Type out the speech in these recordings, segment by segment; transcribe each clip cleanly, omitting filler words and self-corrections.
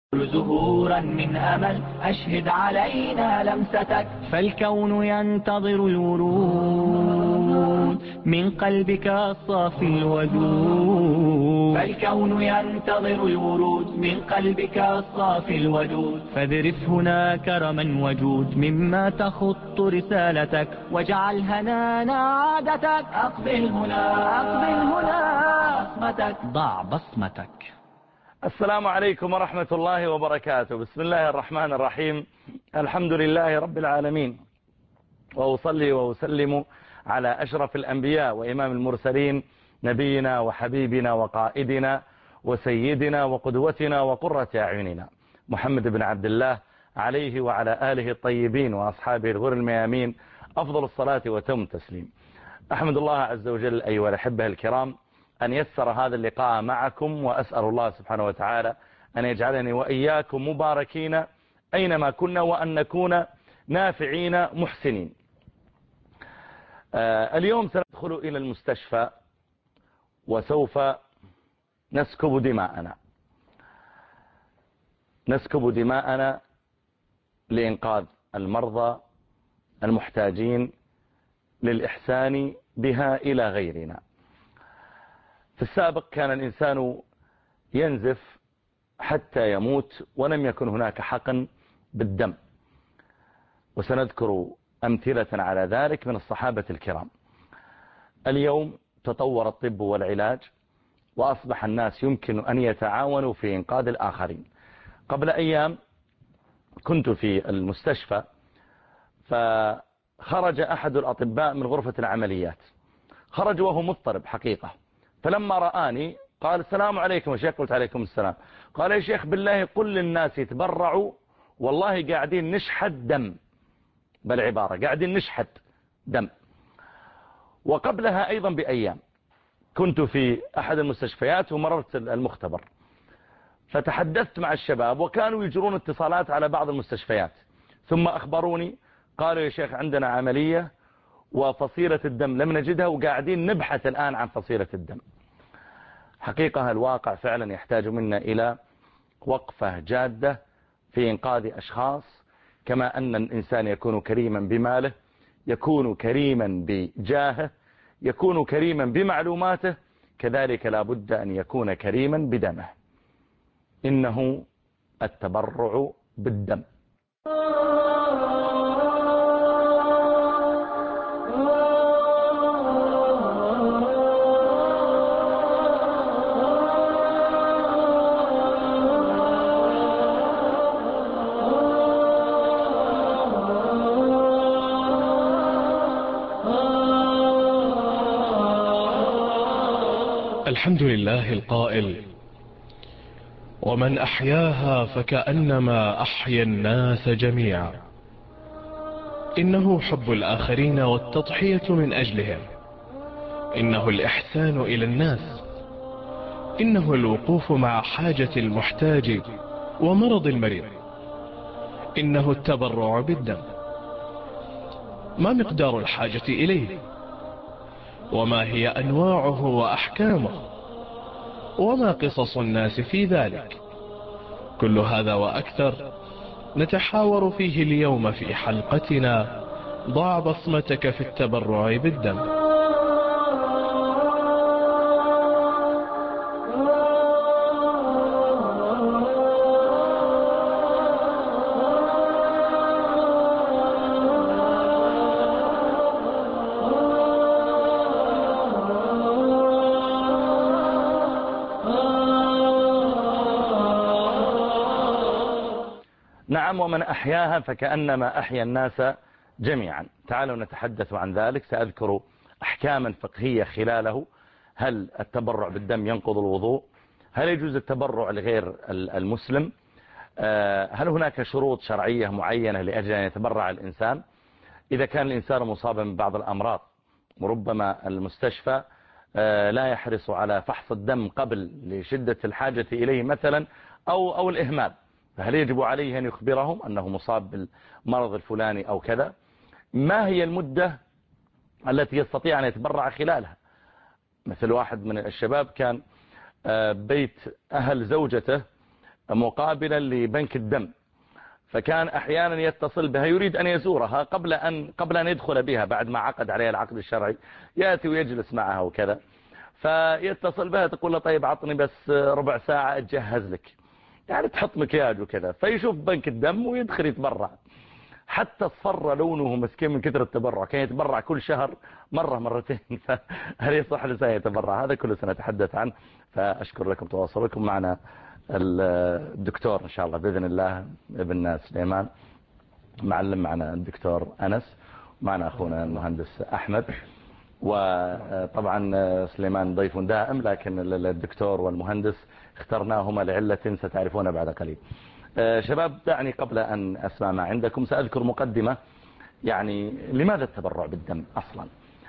زهورا من أمل أشهد علينا لمستك، فالكون ينتظر الورود من قلبك الصافي الودود، فالكون ينتظر الورود من قلبك الصافي الودود، فاذرف هنا كرما وجود مما تخط رسالتك، واجعل هنانا عادتك، أقبل هنا بصمتك، ضع بصمتك. السلام عليكم ورحمة الله وبركاته. بسم الله الرحمن الرحيم. الحمد لله رب العالمين، وأصلي وأسلم على أشرف الأنبياء وإمام المرسلين، نبينا وحبيبنا وقائدنا وسيدنا وقدوتنا وقرة أعيننا محمد بن عبد الله، عليه وعلى آله الطيبين وأصحابه الغر الميامين أفضل الصلاة وتم التسليم. أحمد الله عز وجل أيها الأحبة الكرام أن يسر هذا اللقاء معكم، وأسأل الله سبحانه وتعالى أن يجعلني وإياكم مباركين أينما كنا، وأن نكون نافعين محسنين. اليوم سندخل إلى المستشفى وسوف نسكب دماءنا لإنقاذ المرضى المحتاجين للإحسان بها إلى غيرنا. في السابق كان الإنسان ينزف حتى يموت ولم يكن هناك حقن بالدم، وسنذكر أمثلة على ذلك من الصحابة الكرام. اليوم تطور الطب والعلاج، وأصبح الناس يمكن أن يتعاونوا في إنقاذ الآخرين. قبل أيام كنت في المستشفى، فخرج أحد الأطباء من غرفة العمليات، خرج وهو مضطرب حقيقة، فلما رآني قال: السلام عليكم يا شيخ. قلت: عليكم السلام. قال: يا شيخ بالله قل للناس يتبرعوا، والله قاعدين نشحت دم، بالعبارة قاعدين نشحت دم. وقبلها أيضا بأيام كنت في أحد المستشفيات ومررت المختبر، فتحدثت مع الشباب وكانوا يجرون اتصالات على بعض المستشفيات، ثم أخبروني قالوا: يا شيخ عندنا عملية وفصيلة الدم لم نجدها، وقاعدين نبحث الآن عن فصيلة الدم. حقيقة الواقع فعلا يحتاج منا إلى وقفة جادة في إنقاذ أشخاص. كما أن الإنسان يكون كريما بماله، يكون كريما بجاهه، يكون كريما بمعلوماته، كذلك لا بد أن يكون كريما بدمه. إنه التبرع بالدم. الحمد لله القائل: ومن أحياها فكأنما أحيا الناس جميعا. إنه حب الآخرين والتضحية من أجلهم، إنه الإحسان إلى الناس، إنه الوقوف مع حاجة المحتاج ومرض المريض، إنه التبرع بالدم. ما مقدار الحاجة إليه؟ وما هي أنواعه وأحكامه؟ وما قصص الناس في ذلك؟ كل هذا وأكثر نتحاور فيه اليوم في حلقتنا ضع بصمتك في التبرع بالدم. نعم، ومن أحياها فكأنما أحيا الناس جميعا. تعالوا نتحدث عن ذلك. سأذكر أحكاما فقهية خلاله. هل التبرع بالدم ينقض الوضوء؟ هل يجوز التبرع لغير المسلم؟ هل هناك شروط شرعية معينة لأجل أن يتبرع الإنسان؟ إذا كان الإنسان مصابا ببعض الأمراض، وربما المستشفى لا يحرص على فحص الدم قبل لشدة الحاجة إليه مثلا، أو الإهمال، فهل يجب عليه أن يخبرهم أنه مصاب بالمرض الفلاني أو كذا؟ ما هي المدة التي يستطيع أن يتبرع خلالها؟ مثل واحد من الشباب كان بيت أهل زوجته مقابلا لبنك الدم، فكان أحيانا يتصل بها يريد أن يزورها قبل أن يدخل بها بعد ما عقد عليها العقد الشرعي، يأتي ويجلس معها وكذا، فيتصل بها تقول له طيب عطني بس ربع ساعة أتجهز لك، يعني تحط مكياج وكذا، فيشوف بنك الدم ويدخل يتبرع. حتى اصفر لونه مسكين من كثر التبرع، كان يتبرع كل شهر مرة مرتين، فهل يصح لسان يتبرع؟ هذا كله سنتحدث عنه. فأشكر لكم تواصلكم معنا. الدكتور إن شاء الله بإذن الله ابن سليمان، معلم معنا الدكتور أنس، معنا أخونا المهندس أحمد، وطبعا سليمان ضيف دائم، لكن الدكتور والمهندس اخترناهما لعلة ستعرفونها بعد قليل. شباب، دعني قبل أن أسمع ما عندكم سأذكر مقدمة، يعني لماذا التبرع بالدم أصلا،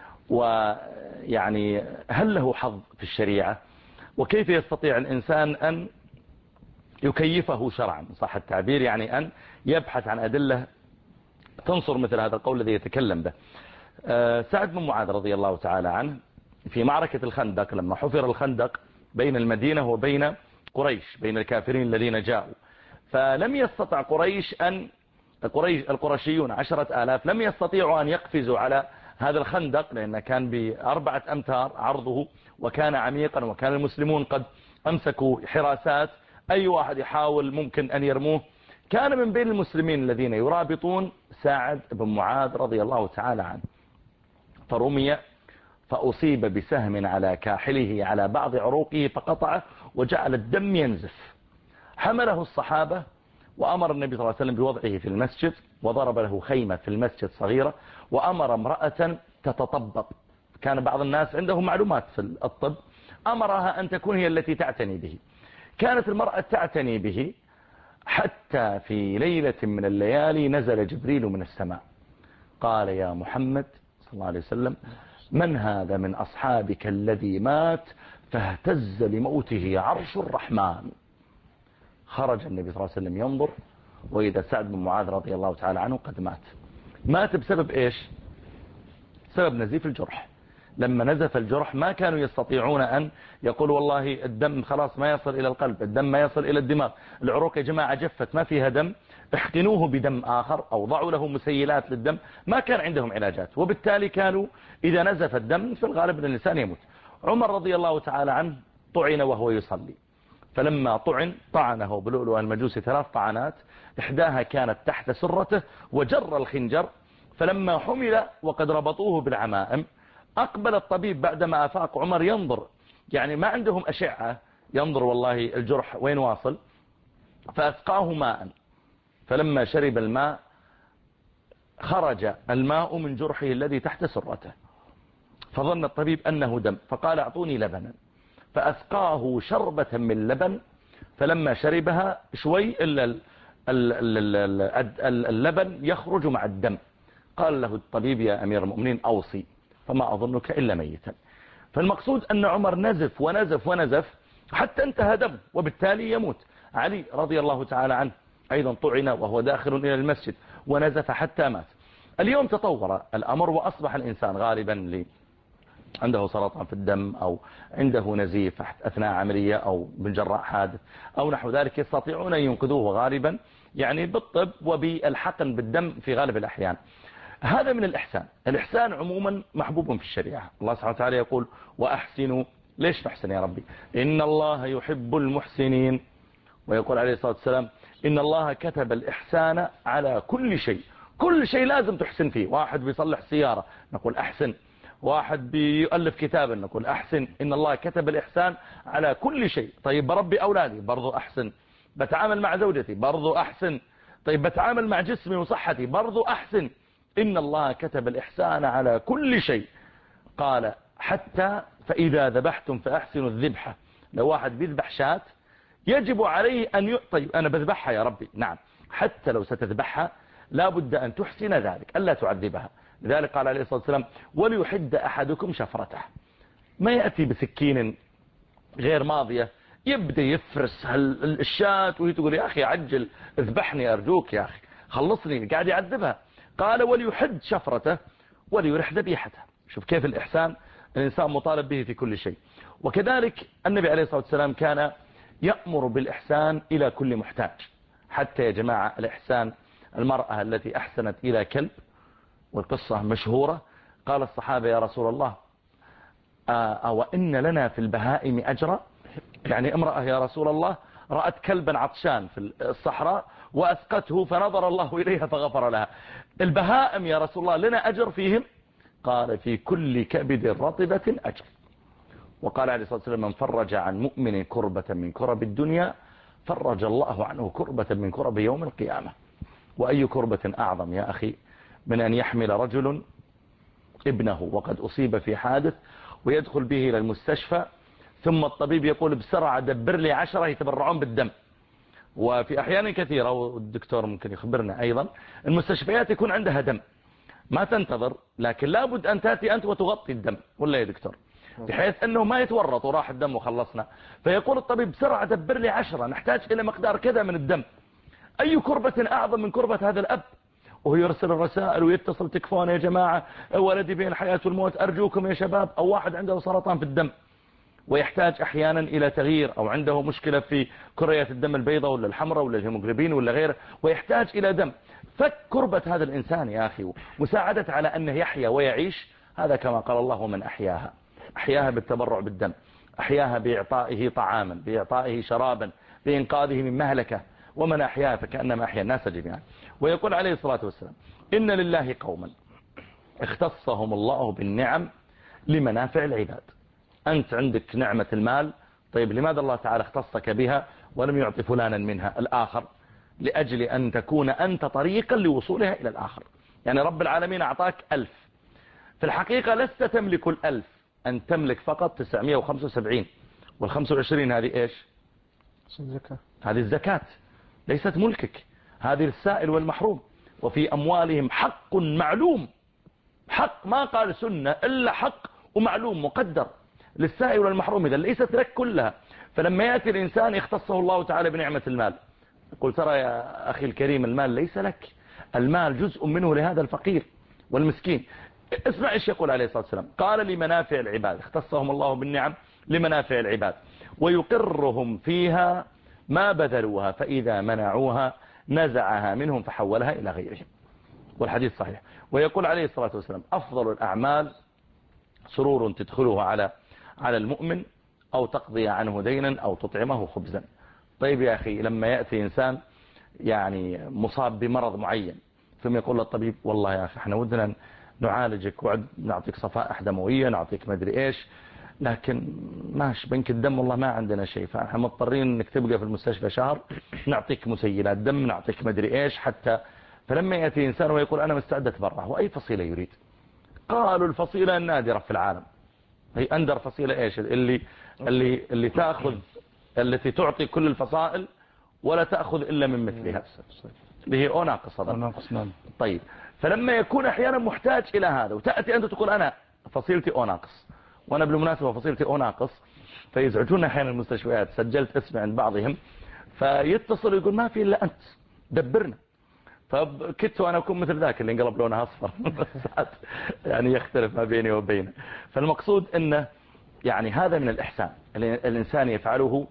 ويعني هل له حظ في الشريعة، وكيف يستطيع الإنسان أن يكيفه شرعا صح التعبير، يعني أن يبحث عن أدلة تنصر مثل هذا القول الذي يتكلم به. سعد بن معاذ رضي الله تعالى عنه في معركة الخندق، لما حفر الخندق بين المدينة وبين قريش، بين الكافرين الذين جاءوا، فلم يستطع القرشيون 10,000 لم يستطيعوا أن يقفزوا على هذا الخندق، لأنه كان ب4 أمتار عرضه وكان عميقا، وكان المسلمون قد أمسكوا حراسات، أي واحد يحاول ممكن أن يرموه. كان من بين المسلمين الذين يرابطون سعد بن معاذ رضي الله تعالى عنه، فرمي فأصيب بسهم على كاحله على بعض عروقه فقطعه وجعل الدم ينزف. حمله الصحابة وأمر النبي صلى الله عليه وسلم بوضعه في المسجد، وضرب له خيمة في المسجد صغيرة، وأمر امرأة تتطبب، كان بعض الناس عندهم معلومات في الطب، أمرها أن تكون هي التي تعتني به. كانت المرأة تعتني به حتى في ليلة من الليالي نزل جبريل من السماء قال يا محمد صلى الله عليه وسلم من هذا من أصحابك الذي مات فاهتز لموته عرش الرحمن. خرج النبي صلى الله عليه وسلم ينظر، وإذا سعد بن معاذ رضي الله تعالى عنه قد مات بسبب إيش؟ سبب نزيف الجرح. لما نزف الجرح ما كانوا يستطيعون أن يقولوا والله الدم خلاص ما يصل إلى القلب، الدم ما يصل إلى الدماغ، العروق يا جماعة جفت ما فيها دم، احقنوه بدم آخر أو ضعوا له مسيلات للدم. ما كان عندهم علاجات، وبالتالي كانوا إذا نزف الدم في الغالب أن الإنسان يموت. عمر رضي الله تعالى عنه طعن وهو يصلي، فلما طعنه بلؤلؤ المجوسي 3 طعنات، إحداها كانت تحت سرته وجر الخنجر، فلما حمل وقد ربطوه بالعمائم أقبل الطبيب بعدما أفاق عمر ينظر، يعني ما عندهم أشعة، ينظر والله الجرح وين واصل، فأسقاه ماء، فلما شرب الماء خرج الماء من جرحه الذي تحت سرته، فظن الطبيب أنه دم، فقال أعطوني لبنا، فأسقاه شربة من لبن، فلما شربها شوي إلا اللبن يخرج مع الدم. قال له الطبيب يا أمير المؤمنين أوصي، فما أظنك إلا ميتا. فالمقصود أن عمر نزف ونزف ونزف حتى انتهى دم، وبالتالي يموت. علي رضي الله تعالى عنه أيضا طعن وهو داخل إلى المسجد ونزف حتى مات. اليوم تطور الأمر وأصبح الإنسان غالبا عنده سرطان في الدم أو عنده نزيف أثناء عملية أو من جراء حادث أو نحو ذلك، يستطيعون أن ينقذوه غالبا يعني بالطب وبالحقن بالدم في غالب الأحيان. هذا من الإحسان. الإحسان عموما محبوب في الشريعة. الله سبحانه وتعالى يقول وأحسنوا. ليش نحسن يا ربي؟ إن الله يحب المحسنين. ويقول عليه الصلاة والسلام إن الله كتب الإحسان على كل شيء. كل شيء لازم تحسن فيه. واحد بيصلح سيارة نقول أحسن، واحد بيؤلف كتابا نقول أحسن. إن الله كتب الإحسان على كل شيء. طيب بربي أولادي برضو أحسن، بتعامل مع زوجتي برضو أحسن، طيب بتعامل مع جسمي وصحتي برضو أحسن. إن الله كتب الإحسان على كل شيء. قال حتى فإذا ذبحتم فأحسنوا الذبحة. لو واحد بيذبح شاة يجب عليه أن طيب أنا بذبحها يا ربي، نعم، حتى لو ستذبحها لابد أن تحسن ذلك، ألا تعذبها. لذلك قال عليه الصلاة والسلام وليحد أحدكم شفرته. ما يأتي بسكين غير ماضية يبدأ يفرس الشاة وهي تقول يا أخي عجل اذبحني أرجوك يا أخي خلصني، قاعد يعذبها. قال وليحد شفرته وليرح ذبيحته. شوف كيف الإحسان الإنسان مطالب به في كل شيء. وكذلك النبي عليه الصلاة والسلام كان يأمر بالإحسان إلى كل محتاج. حتى يا جماعة الإحسان، المرأة التي أحسنت إلى كلب، والقصة مشهورة، قال الصحابة يا رسول الله أو إن لنا في البهائم أجرا؟ يعني امرأة يا رسول الله رأت كلبا عطشان في الصحراء وأسقته فنظر الله إليها فغفر لها، البهائم يا رسول الله لنا أجر فيهم؟ قال في كل كبد رطبة أجر. وقال عليه الصلاة والسلام من فرج عن مؤمن كربة من كرب الدنيا فرج الله عنه كربة من كرب يوم القيامة. وأي كربة أعظم يا أخي من أن يحمل رجل ابنه وقد أصيب في حادث ويدخل به إلى المستشفى، ثم الطبيب يقول بسرعة دبر لي 10 يتبرعون بالدم. وفي أحيان كثيرة، والدكتور ممكن يخبرنا أيضا، المستشفيات يكون عندها دم، ما تنتظر، لكن لابد أن تأتي أنت وتغطي الدم، ولا يا دكتور؟ بحيث أنه ما يتورط وراح الدم وخلصنا. فيقول الطبيب بسرعة دبر لي 10، نحتاج إلى مقدار كذا من الدم. أي كربة أعظم من كربة هذا الأب؟ وهو يرسل الرسائل ويتصل تكفون يا جماعة، ولدي بين الحياة والموت، أرجوكم يا شباب. أو واحد عنده سرطان في الدم ويحتاج أحيانا إلى تغيير، أو عنده مشكلة في كريات الدم البيضاء ولا الحمراء ولا الهيموغلوبين ولا غيره، ويحتاج إلى دم. فك كربة هذا الإنسان يا أخي، مساعدة على أنه يحيا ويعيش. هذا كما قال الله ومن أحياها، أحياها بالتبرع بالدم، أحياها بإعطائه طعاما، بإعطائه شرابا، بإنقاذه من مهلكة. ومن أحياها فكأنما أحيا الناس جميعا. ويقول عليه الصلاة والسلام إن لله قوما اختصهم الله بالنعم لمنافع العباد. أنت عندك نعمة المال، طيب لماذا الله تعالى اختصك بها ولم يعطي فلانا منها الآخر؟ لأجل أن تكون أنت طريقا لوصولها إلى الآخر. يعني رب العالمين أعطاك 1000، في الحقيقة لست تملك 1000، أن تملك فقط 975، وال25 هذه إيش؟ هذه الزكاة، ليست ملكك، هذه السائل والمحروم. وفي أموالهم حق معلوم، حق ما قال سنة إلا حق ومعلوم مقدر للسائل والمحروم، إذا ليست لك كلها. فلما يأتي الإنسان يختصه الله تعالى بنعمة المال، يقول ترى يا أخي الكريم المال ليس لك، المال جزء منه لهذا الفقير والمسكين. اسمع ايش يقول عليه الصلاة والسلام، قال لمنافع العباد، اختصهم الله بالنعم لمنافع العباد، ويقرهم فيها ما بذلوها، فإذا منعوها نزعها منهم فحولها إلى غيرهم. والحديث صحيح. ويقول عليه الصلاة والسلام أفضل الأعمال سرور تدخله على المؤمن، أو تقضي عنه دينا، أو تطعمه خبزا. طيب يا أخي لما يأتي إنسان يعني مصاب بمرض معين، ثم يقول للطبيب والله يا أخي احنا ودنا نعالجك ونعطيك صفائح دموية، نعطيك مدري إيش، لكن ماشي بنك الدم والله ما عندنا شيء، فاحنا مضطرين انك تبقى في المستشفى شهر، نعطيك مسيلات دم، نعطيك مدري إيش حتى. فلما يأتي إنسان ويقول أنا مستعد أتبرع، وأي فصيلة يريد؟ قالوا الفصيلة النادرة في العالم. هي أندر فصيلة إيش؟ اللي تأخذ، التي تعطي كل الفصائل ولا تأخذ إلا من مثلها، اللي هي أو ناقص. طيب فلما يكون أحيانا محتاج إلى هذا، وتأتي أنت تقول أنا فصيلتي أو ناقص، وأنا بالمناسبة فصيلتي أو ناقص، فيزعجون أحيانا المستشفيات، سجلت اسمي عند بعضهم، فيتصل يقول ما في إلا أنت دبرنا. فكدت وأنا أكون مثل ذاك اللي انقلب لونها أصفر يعني يختلف ما بيني وبينه. فالمقصود أنه يعني هذا من الإحسان، الإنسان يفعله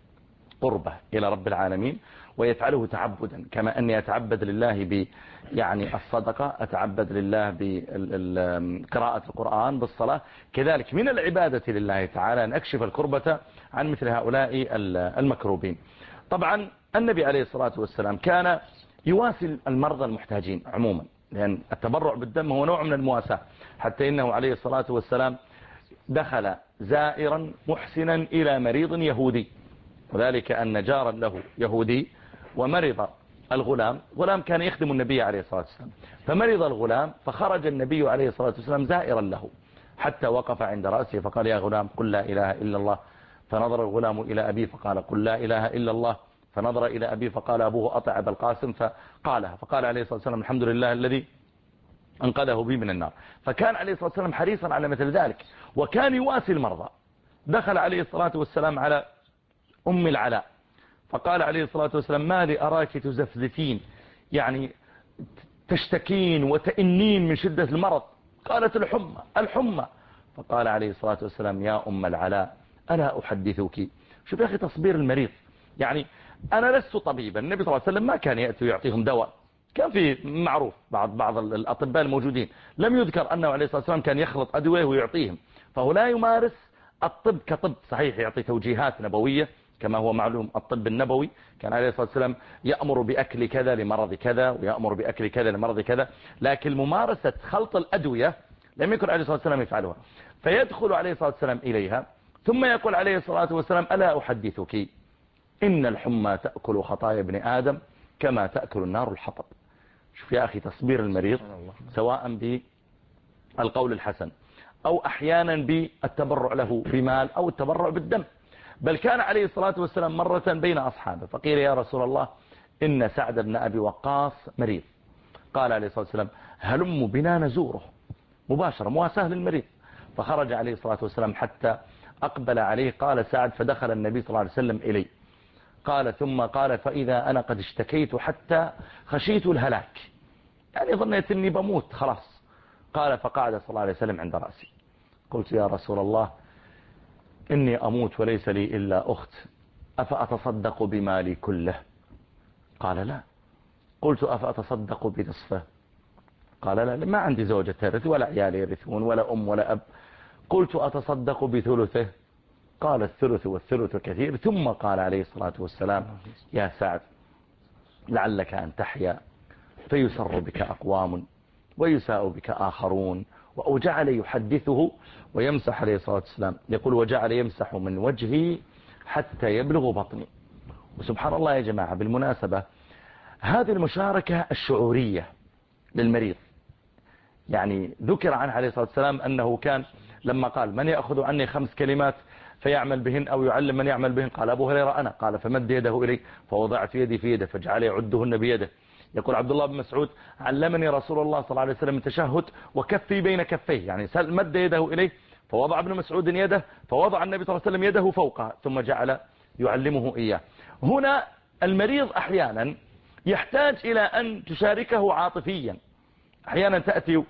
قربة إلى رب العالمين، ويفعله تعبدا، كما أني أتعبد لله يعني الصدقة، أتعبد لله بقراءة القرآن، بالصلاة، كذلك من العبادة لله تعالى أن أكشف الكربة عن مثل هؤلاء المكروبين. طبعا النبي عليه الصلاة والسلام كان يواسي المرضى المحتاجين عموما، لأن التبرع بالدم هو نوع من المواساة، حتى إنه عليه الصلاة والسلام دخل زائرا محسنا إلى مريض يهودي، وذلك أن جارا له يهودي ومرض الغلام، غلام كان يخدم النبي عليه الصلاة والسلام، فمرض الغلام، فخرج النبي عليه الصلاة والسلام زائرا له حتى وقف عند رأسه فقال يا غلام قل لا إله إلا الله. فنظر الغلام إلى أبيه فقال قل لا إله إلا الله. فنظر إلى أبيه فقال أبوه أطع أبا القاسم، فقالها. فقال عليه الصلاة والسلام الحمد لله الذي أنقذه بي من النار. فكان عليه الصلاة والسلام حريصا على مثل ذلك، وكان يواسي المرضى. دخل عليه الصلاة والسلام على أم العلاء فقال عليه الصلاة والسلام ما لي أراك تزفزفين، يعني تشتكين وتئنين من شدة المرض. قالت الحمى. فقال عليه الصلاة والسلام يا أم العلاء ألا أحدثك شوف يا أخي تصبير المريض. يعني أنا لست طبيبا، النبي صلى الله عليه وسلم ما كان يأتي ويعطيهم دواء، كان في معروف بعض الأطباء الموجودين لم يذكر أنه عليه الصلاة والسلام كان يخلط أدوية ويعطيهم، فهو لا يمارس الطب كطب صحيح يعطي توجيهات نبوية كما هو معلوم. الطب النبوي كان عليه الصلاة والسلام يأمر بأكل كذا لمرض كذا ويأمر بأكل كذا لمرض كذا، لكن ممارسة خلط الأدوية لم يكن عليه الصلاة والسلام يفعلها. فيدخل عليه الصلاة والسلام إليها ثم يقول عليه الصلاة والسلام ألا أحدثك إن الحمى تأكل خطايا ابن آدم كما تأكل النار الحطب. شوف يا أخي تصبير المريض سواء بالقول الحسن أو أحيانا بالتبرع له بمال أو التبرع بالدم. بل كان عليه الصلاة والسلام مرة بين أصحابه فقيل يا رسول الله إن سعد بن أبي وقاص مريض. قال عليه الصلاة والسلام هلم بنا نزوره مباشرة، مواساة للمريض. فخرج عليه الصلاة والسلام حتى أقبل عليه. قال سعد فدخل النبي صلى الله عليه وسلم إلي. قال ثم قال فإذا أنا قد اشتكيت حتى خشيت الهلاك، يعني ظنيت أني بموت خلاص. قال فقعد صلى الله عليه وسلم عند رأسي. قلت يا رسول الله إني أموت وليس لي إلا أخت أفأتصدق بمالي كله؟ قال لا. قلت أفأتصدق بنصفه؟ قال لا ما عندي زوجة ترث ولا عيال يرثون ولا أم ولا أب. قلت أتصدق بثلثه؟ قال الثلث والثلث كثير. ثم قال عليه الصلاة والسلام يا سعد لعلك أن تحيا فيسر بك أقوام ويساء بك آخرون. وجعل يحدثه ويمسح عليه الصلاة والسلام يقول وجعل يمسح من وجهي حتى يبلغ بطني. وسبحان الله يا جماعة بالمناسبة هذه المشاركة الشعورية للمريض، يعني ذكر عنه عليه الصلاة والسلام أنه كان لما قال من يأخذ عني 5 كلمات فيعمل بهن أو يعلم من يعمل بهن؟ قال أبو هريرة أنا. قال فمد يده إلي فوضعت يدي في يده فجعل يعدهن بيده. يقول عبد الله بن مسعود علمني رسول الله صلى الله عليه وسلم التشهد وكفي بين كفيه، يعني مد يده إليه فوضع ابن مسعود يده فوضع النبي صلى الله عليه وسلم يده فوقها ثم جعل يعلمه إياه. هنا المريض أحيانا يحتاج إلى أن تشاركه عاطفيا. أحيانا تأتي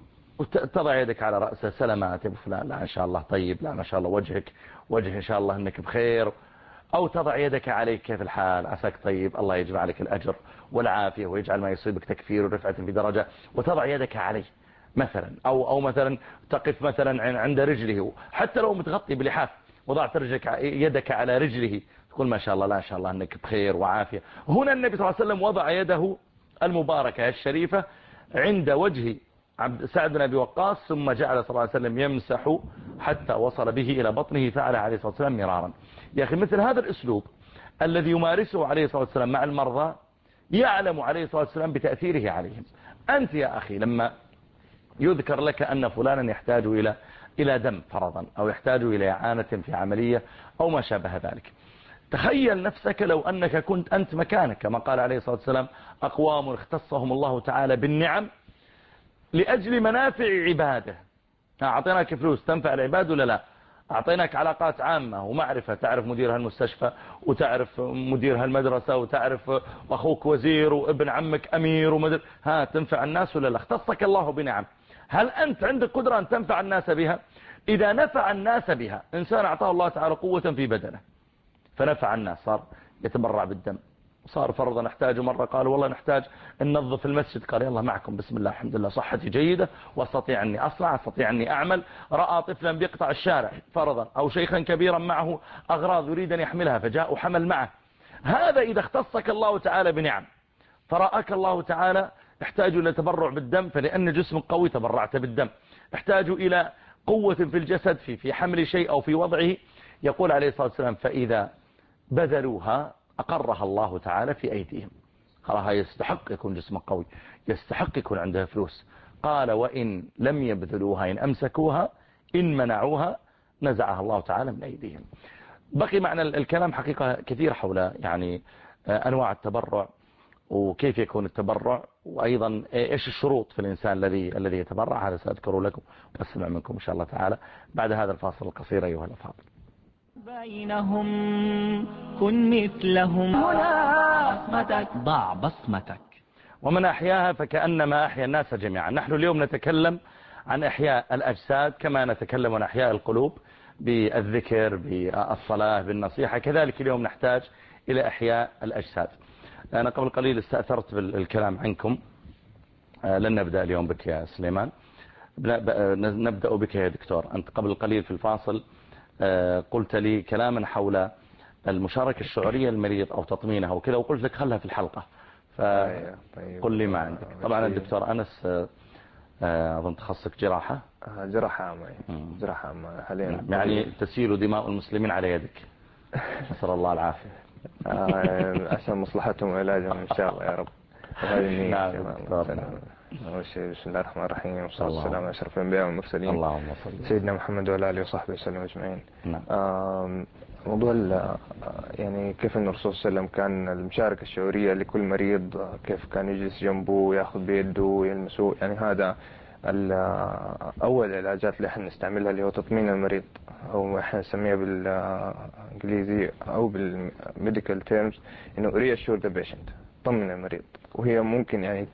وتضع يدك على رأسه سلامات يا ابو فلان، لا إن شاء الله طيب، لا ما شاء الله وجه إن شاء الله أنك بخير. أو تضع يدك عليك كيف الحال عساك طيب، الله يجمع لك الأجر والعافية ويجعل ما يصيبك تكفير ورفعة في درجة، وتضع يدك عليه مثلا. أو مثلا تقف مثلا عند رجله حتى لو متغطي بلحاف وضعت يدك على رجله تقول ما شاء الله لا إن شاء الله أنك بخير وعافية. هنا النبي صلى الله عليه وسلم وضع يده المباركة الشريفة عند وجه سعد بن أبي وقاص ثم جعل صلى الله عليه وسلم يمسح حتى وصل به إلى بطنه. فعل عليه الصلاة والسلام مرارا. يا أخي مثل هذا الأسلوب الذي يمارسه عليه الصلاة والسلام مع المرضى يعلم عليه الصلاة والسلام بتأثيره عليهم. أنت يا أخي لما يذكر لك أن فلانا يحتاج إلى دم فرضا أو يحتاج إلى إعانة في عملية أو ما شابه ذلك، تخيل نفسك لو أنك كنت أنت مكانك كما قال عليه الصلاة والسلام أقوام اختصهم الله تعالى بالنعم لأجل منافع عباده. أعطيناك فلوس تنفع العباد ولا لا؟ أعطيناك علاقات عامة ومعرفة، تعرف مدير هالمستشفى وتعرف مدير هالمدرسة وتعرف أخوك وزير وابن عمك أمير ومدير، تنفع الناس ولا لا؟ اختصك الله بنعم، هل أنت عندك قدرة أن تنفع الناس بها؟ إذا نفع الناس بها إنسان أعطاه الله تعالى قوة في بدنه فنفع الناس صار يتبرع بالدم، صار فرضا نحتاج مرة قالوا والله نحتاج ننظف المسجد، قال يلا معكم بسم الله الحمد لله صحتي جيدة واستطيع أني أصنع استطيع أني أعمل. رأى طفلا بيقطع الشارع فرضا أو شيخا كبيرا معه أغراض يريد أن يحملها فجاء وحمل معه. هذا إذا اختصك الله تعالى بنعم فرأك الله تعالى احتاج إلى تبرع بالدم فلأن جسم قوي تبرعت بالدم، احتاج إلى قوة في الجسد في حمل شيء أو في وضعه، يقول عليه الصلاة والسلام فإذا بذلوها أقرها الله تعالى في أيديهم. قالها يستحق يكون جسمه قوي، يستحق يكون عنده فلوس. قال وإن لم يبذلوها إن أمسكوها إن منعوها نزعها الله تعالى من أيديهم. بقي معنى الكلام حقيقة كثير حول يعني أنواع التبرع وكيف يكون التبرع وأيضا إيش الشروط في الإنسان الذي يتبرع. هذا سأذكره لكم وأسمع منكم إن شاء الله تعالى بعد هذا الفاصل القصير أيها الأفاضل. بينهم كن مثلهم هنا بصمتك ضع بصمتك. ومن أحياها فكأنما أحيا الناس جميعا. نحن اليوم نتكلم عن إحياء الأجساد كما نتكلم عن إحياء القلوب، بالذكر، بالصلاة، بالنصيحة. كذلك اليوم نحتاج إلى إحياء الأجساد. أنا قبل قليل استأثرت بالكلام عنكم. لن نبدأ اليوم بك يا سليمان، نبدأ بك يا دكتور. أنت قبل قليل في الفاصل قلت لي كلاما حول المشاركة الشعورية للمريض أو تطمينها وكذا، وقلت لك خلها في الحلقة، فقل لي ما عندك. طبعا الدكتور أنس أظن تخصصك جراحة. جراحة عامة. جراحة عامة حاليا. يعني تسيل دماء المسلمين على يدك. نسأل الله العافية. عشان مصلحتهم وعلاجهم إن شاء الله يا رب. وهذه النية. نعم. أول شيء بسم الله الرحمن الرحيم، والصلاة والسلام على أشرف الأنبياء والمرسلين اللهم صل سيدنا محمد وعلى آله وصحبه وسلم أجمعين. نعم. موضوع يعني كيف أن الرسول صلى الله عليه وسلم كان المشاركة الشعورية لكل مريض، كيف كان يجلس جنبه ويأخذ بيده ويلمسه، يعني هذا أول العلاجات اللي احنا نستعملها اللي هو تطمين المريض، أو احنا نسميها بالإنجليزي أو بالميديكال تيرمز إنه reassure the patient، طمن المريض. وهي ممكن يعني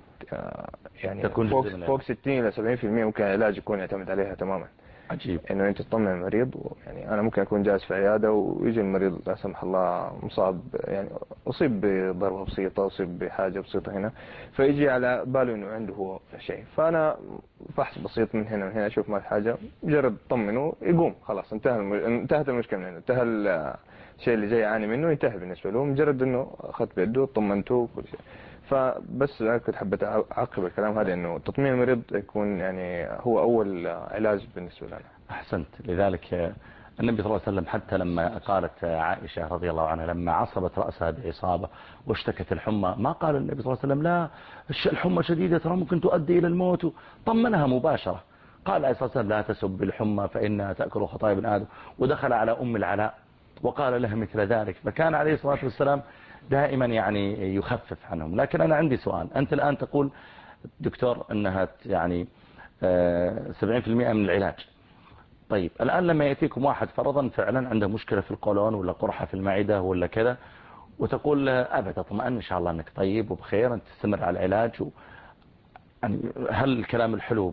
فوق 60 إلى 70% ممكن العلاج يكون يعتمد عليها تماما. عجيب. انه انت تطمن المريض. يعني انا ممكن اكون جالس في عياده ويجي المريض لا سمح الله مصاب، يعني اصيب بضربه بسيطه، اصيب بحاجه بسيطه هنا، فيجي على باله انه عنده هو شيء، فانا فحص بسيط من هنا وهنا اشوف ما في حاجه، مجرد طمنه يقوم خلاص، انتهت المشكله منه، انتهى الشيء اللي جاي يعاني منه انتهى بالنسبه له، مجرد انه اخذت بيده طمنته وكل شيء. فبس أنا كنت حبيت أعقب الكلام هذا إنه تطمين المريض يكون يعني هو أول علاج بالنسبة لنا. أحسنت. لذلك النبي صلى الله عليه وسلم حتى لما قالت عائشة رضي الله عنها لما عصبت رأسها بعصابة واشتكت الحمى، ما قال النبي صلى الله عليه وسلم لا الحمى شديدة ترى ممكن تؤدي إلى الموت، طمنها مباشرة. قال عليه الصلاة والسلام لا تسب الحمى فإنها تأكل خطايا ابن آدم، ودخل على أم العلاء وقال لها مثل ذلك. فكان عليه الصلاة والسلام دائما يعني يخفف عنهم. لكن أنا عندي سؤال. أنت الآن تقول دكتور أنها يعني 70% من العلاج. طيب الآن لما يأتيكم واحد فرضا فعلا عنده مشكلة في القولون ولا قرحة في المعدة ولا كذا، وتقول له أبدا اطمئن إن شاء الله أنك طيب وبخير، أنت تستمر على العلاج يعني هل الكلام الحلو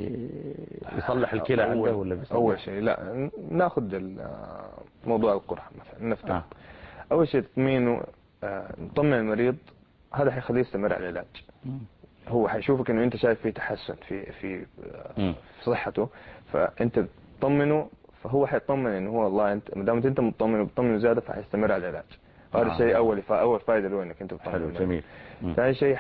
بيصلح الكلى عنده ولا بيصلح؟ أول شيء لا ناخذ موضوع القرحة مثلا نفترض. أول شيء تطمينه، نطمن المريض، هذا حيخليه يستمر على العلاج. هو حيشوفك انه انت شايف فيه تحسن في صحته، فانت تطمنه، فهو حيطمن انه هو والله انت ما دام انت مطمن وبتطمنه زياده فحيستمر على العلاج. هذا الشيء اول فائده له انك انت تطمن. حلو جميل. ثاني شيء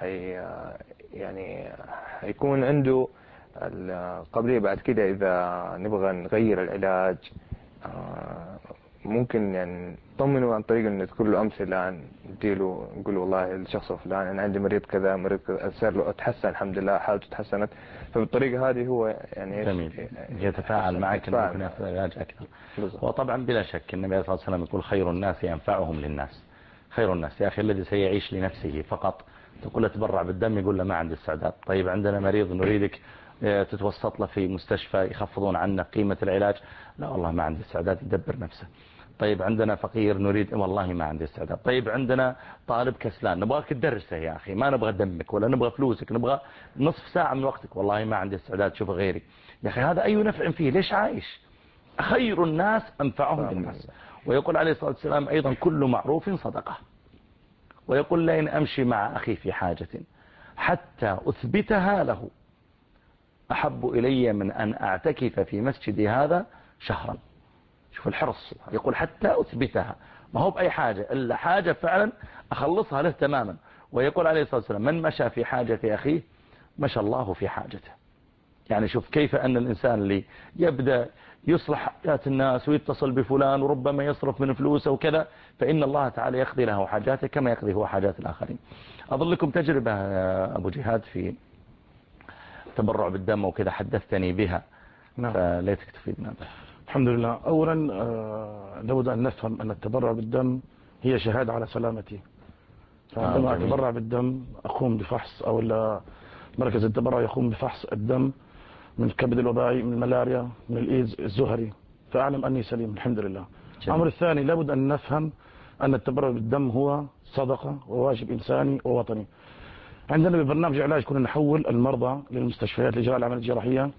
يعني حيكون عنده القابليه بعد كده اذا نبغى نغير العلاج، ممكن يعني نطمنه عن طريق ان نذكر له امثله، نديله نقول والله الشخص الفلاني انا عندي مريض كذا مريض كذا صار له اتحسن الحمد لله حالته تحسنت، فبالطريقه هذه هو يعني جميل يتفاعل معك انه ممكن ياخذ علاج اكثر. وطبعا بلا شك النبي صلى الله عليه وسلم يقول خير الناس ينفعهم للناس. خير الناس يا اخي الذي سيعيش لنفسه فقط، تقول له تبرع بالدم يقول له ما عندي استعداد. طيب عندنا مريض نريدك تتوسط له في مستشفى يخفضون عنا قيمة العلاج، لا والله ما عندي استعداد يدبر نفسه. طيب عندنا فقير نريد والله ما عندي استعداد. طيب عندنا طالب كسلان نبغاك تدرسه يا أخي، ما نبغى دمك ولا نبغى فلوسك، نبغى نصف ساعة من وقتك، والله ما عندي استعداد شوف غيري. يا أخي هذا أي نفع فيه؟ ليش عايش؟ خير الناس أنفعهم للناس. ويقول عليه الصلاة والسلام أيضا كل معروف صدقة. ويقول لئن أمشي مع أخي في حاجة حتى أثبتها له أحب إلي من أن أعتكف في مسجدي هذا شهرا. شوف الحرص، يقول حتى أثبتها، ما هو بأي حاجة إلا حاجة فعلا أخلصها له تماما. ويقول عليه الصلاة والسلام من مشى في حاجة أخيه مشى الله في حاجته. يعني شوف كيف أن الإنسان اللي يبدأ يصلح حياة الناس ويتصل بفلان وربما يصرف من فلوسه وكذا، فإن الله تعالى يقضي له حاجاته كما يقضي هو حاجات الآخرين. أظن لكم تجربة أبو جهاد في تبرع بالدم وكذا حدثتني بها. نعم. فليتك تفيدنا بها. الحمد لله. أولا لابد أن نفهم أن التبرع بالدم هي شهادة على سلامتي. فعندما أتبرع بالدم أقوم بفحص، أو مركز التبرع يقوم بفحص الدم من الكبد الوبائي، من الملاريا، من الإيدز الزهري، فأعلم أني سليم الحمد لله. الأمر الثاني لابد أن نفهم أن التبرع بالدم هو صدقة وواجب إنساني ووطني. عندنا ببرنامج علاج كنا نحول المرضى للمستشفيات لإجراء العمليات الجراحية.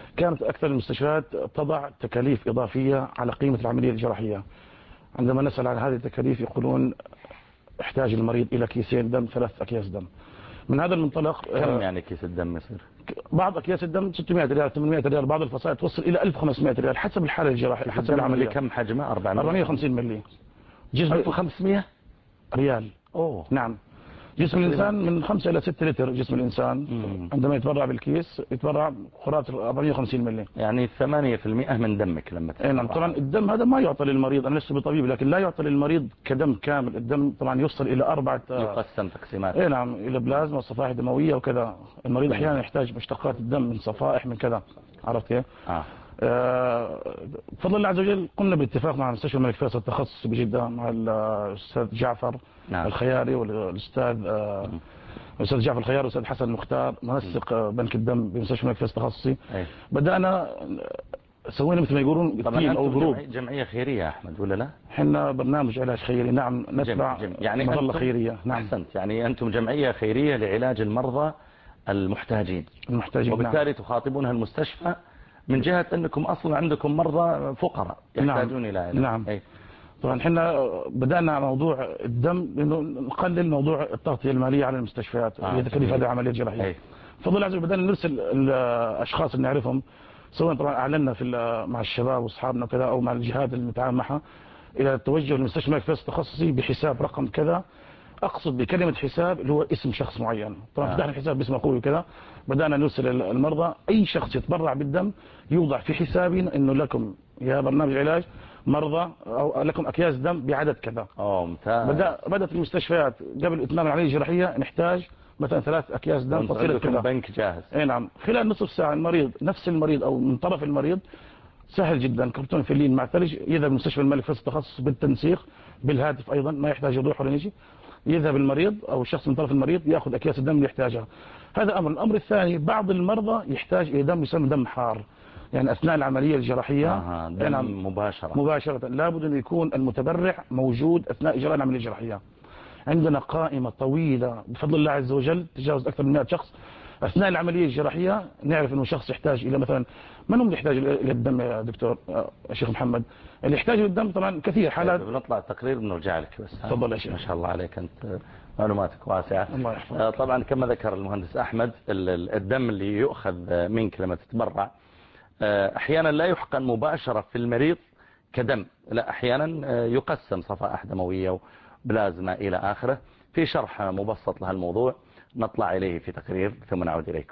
كانت أكثر المستشفيات تضع تكاليف إضافية على قيمة العملية الجراحية. عندما نسأل عن هذه التكاليف يقولون احتاج المريض إلى كيسين دم 3 أكياس دم. من هذا المنطلق كم يعني كيس الدم يصير؟ بعض أكياس الدم 600 ريال 800 ريال، بعض الفصائل توصل إلى 1500 ريال حسب الحالة الجراحية حسب العملية. كم حجمه؟ 450 ملي. 1500 ريال. أوه. نعم. جسم الإنسان من 5 إلى 6 لتر. جسم الإنسان عندما يتبرع بالكيس يتبرع قرابة 450 ملي، يعني 8% من دمك لما تتبرع. نعم. طبعا الدم هذا ما يعطى للمريض، أنا لست بطبيب، لكن لا يعطى للمريض كدم كامل. الدم طبعا يفصل إلى 4 يقسم تقسيمات. نعم، إلى بلازما وصفائح دموية وكذا. المريض أحيانا يحتاج مشتقات الدم من صفائح من كذا، عرفت كيف؟ بفضل الله عز وجل قمنا بالاتفاق مع مستشفى الملك فيصل التخصصي بجدة مع الأستاذ جعفر الخياري والأستاذ الأستاذ جعفر الخياري والأستاذ حسن المختار منسق بنك الدم بمستشفى الملك فيصل التخصصي. بدأنا سوينا مثل ما يقولون طبعا أو جروب. جمعية خيرية يا أحمد ولا لا؟ احنا برنامج علاج خيري، نعم. نتبع يعني مظلة خيرية. نعم. أحسنت. يعني أنتم جمعية خيرية لعلاج المرضى المحتاجين. وبالتالي نعم. تخاطبونها المستشفى من جهة أنكم أصلا عندكم مرضى فقراء يحتاجون إلى علاج. نعم. طبعا احنا بدأنا موضوع الدم لأنه نقلل موضوع التغطية المالية على المستشفيات اللي تكلف هذه العملية الجراحية. بفضل الله عز وجل بدأنا نرسل الأشخاص اللي نعرفهم، سواء طبعا أعلنا مع الشباب وأصحابنا وكذا أو مع الجهات اللي نتعامل معها إلى التوجه لمستشفى الملك فيصل التخصصي بحساب رقم كذا. أقصد بكلمة حساب اللي هو اسم شخص معين. طبعا فتحنا الحساب باسم أخوي وكذا. بدأنا نرسل المرضى أي شخص يتبرع بالدم يوضع في حسابنا إنه لكم يا برنامج علاج مرضى أو لكم أكياس دم بعدد كذا. ممتاز. بدأت المستشفيات قبل إتمام العملية الجراحية نحتاج مثلا 3 أكياس دم تصير كذا. بنك جاهز. نعم. خلال نصف ساعة المريض نفس المريض أو من طرف المريض سهل جدا، كرتون فيلين مع ثلج يذهب مستشفى الملك فيصل التخصص بالتنسيق بالهاتف أيضا، ما يحتاج يروح ولا يجي. يذهب المريض أو الشخص من طرف المريض يأخذ أكياس الدم اللي يحتاجها. هذا أمر. الأمر الثاني بعض المرضى يحتاج إلى دم يسمى دم حار، يعني أثناء العملية الجراحية. دم مباشرة لابد أن يكون المتبرع موجود أثناء إجراء العملية الجراحية. عندنا قائمة طويلة بفضل الله عز وجل تجاوز أكثر من 100 شخص. أثناء العملية الجراحية نعرف أنه شخص يحتاج إلى مثلا، من هم اللي يحتاج إلى الدم يا دكتور الشيخ محمد؟ اللي يحتاج الدم طبعا كثير حالات. بنطلع التقرير بنرجع لك بس. تفضل يا شيخ. ما شاء الله عليك، أنت معلوماتك واسعة. الله يحفظك. طبعا كما ذكر المهندس أحمد الدم اللي يؤخذ منك لما تتبرع أحيانا لا يحقن مباشرة في المريض كدم، لا أحيانا يقسم صفائح دموية وبلازما إلى آخره. في شرح مبسط لهالموضوع نطلع إليه في تقرير ثم نعود إليكم.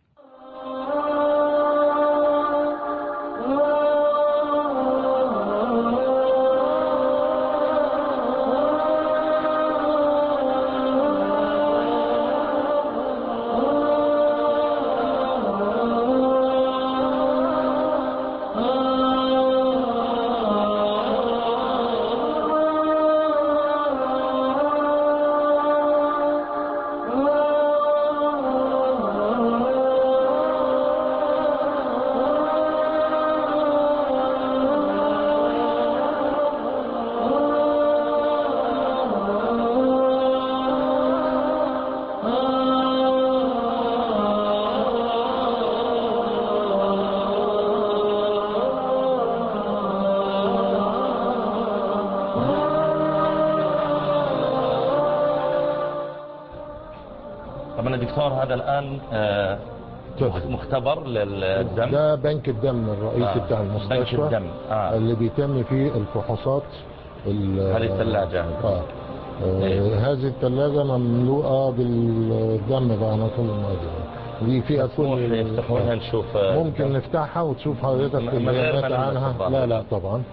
طبعا دكتور هذا الآن مختبر للدم. ده بنك الدم الرئيسي بتاع المستشفى. بنك الدم اللي بيتم فيه الفحوصات. هذه الثلاجة. هذه الثلاجة مملوءة بالدم بقى على طول الموضوع. دي فيها كل يفتحونها نشوف. ممكن نفتحها وتشوف حضرتك البيانات عنها. لا طبعا.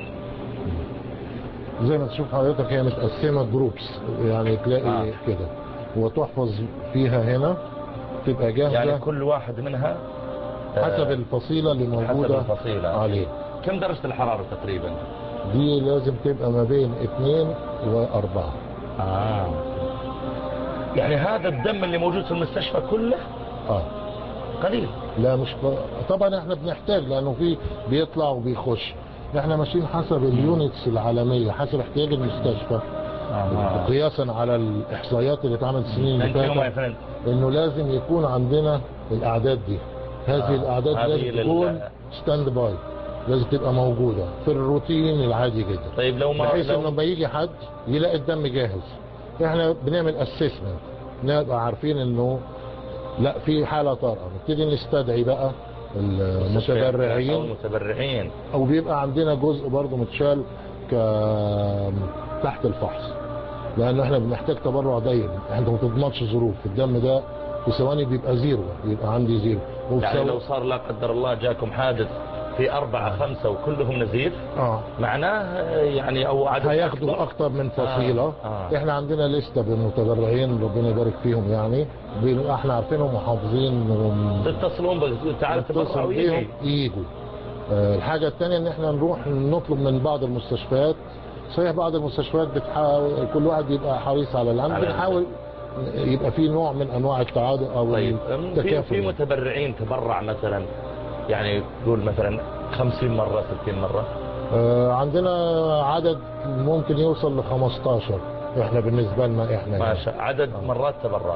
زي ما تشوف حضرتك هي متقسمة جروبس، يعني تلاقي كده وتحفظ فيها هنا تبقى جاهزة. يعني كل واحد منها حسب الفصيلة اللي موجودة عليه. كم درجة الحرارة تقريبا؟ دي لازم تبقى ما بين 2 و4. يعني هذا الدم اللي موجود في المستشفى كله قليل؟ لا مش طبعا احنا بنحتاج، لانه في بيطلع وبيخش. احنا ماشيين حسب اليونتس العالمية، حسب احتياج المستشفى. قياسا على الاحصائيات اللي اتعملت السنين اللي فاتت انه لازم يكون عندنا الاعداد دي. هذه الأعداد لازم تكون ستاند باي، لازم تبقى موجودة في الروتين العادي جدا. طيب لو ما بحيث انه لما يجي حد يلاقي الدم جاهز. احنا بنعمل اسسمنت، نبقى عارفين انه لا في حالة طارئة، نبتدي نستدعي بقى المتبرعين، او بيبقى عندنا جزء برضه متشال تحت الفحص، لانه احنا بنحتاج تبرع دايم. احنا ما تضمنش ظروف الدم ده في ثواني بيبقى زيرو، بيبقى عندي زيرو. يعني لو صار لا قدر الله جاكم حادث في 4 5 وكلهم نزيف، معناه يعني او عدد هياخدوا اكتر من فصيلة. احنا عندنا لستة بالمتبرعين ربنا يبارك فيهم، يعني احنا عارفينهم وحافظين، تتصلون تعال تبرعوا يجوا. الحاجة الثانية ان احنا نروح نطلب من بعض المستشفيات. صحيح بعض المستشفيات بتحاول كل واحد يبقى حريص على العمل، بنحاول يبقى في نوع من انواع التعاضد او التكافل. في متبرعين تبرع مثلا، يعني تقول مثلا 50 مرة 60 مرة؟ عندنا عدد ممكن يوصل ل 15. احنا بالنسبة لنا احنا ما شاء عدد مرات تبرع.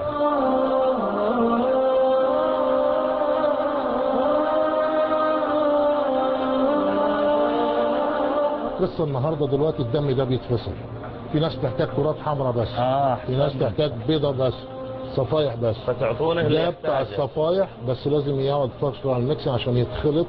لسه النهاردة دلوقتي الدم ده بيتفصل. في ناس تحتاج كرات حمراء بس، في ناس تحتاج بيضة بس، صفايح بس، فتعطونه ده بتاع الصفايح بس لازم يقعد فترة على الميكسين عشان يتخلط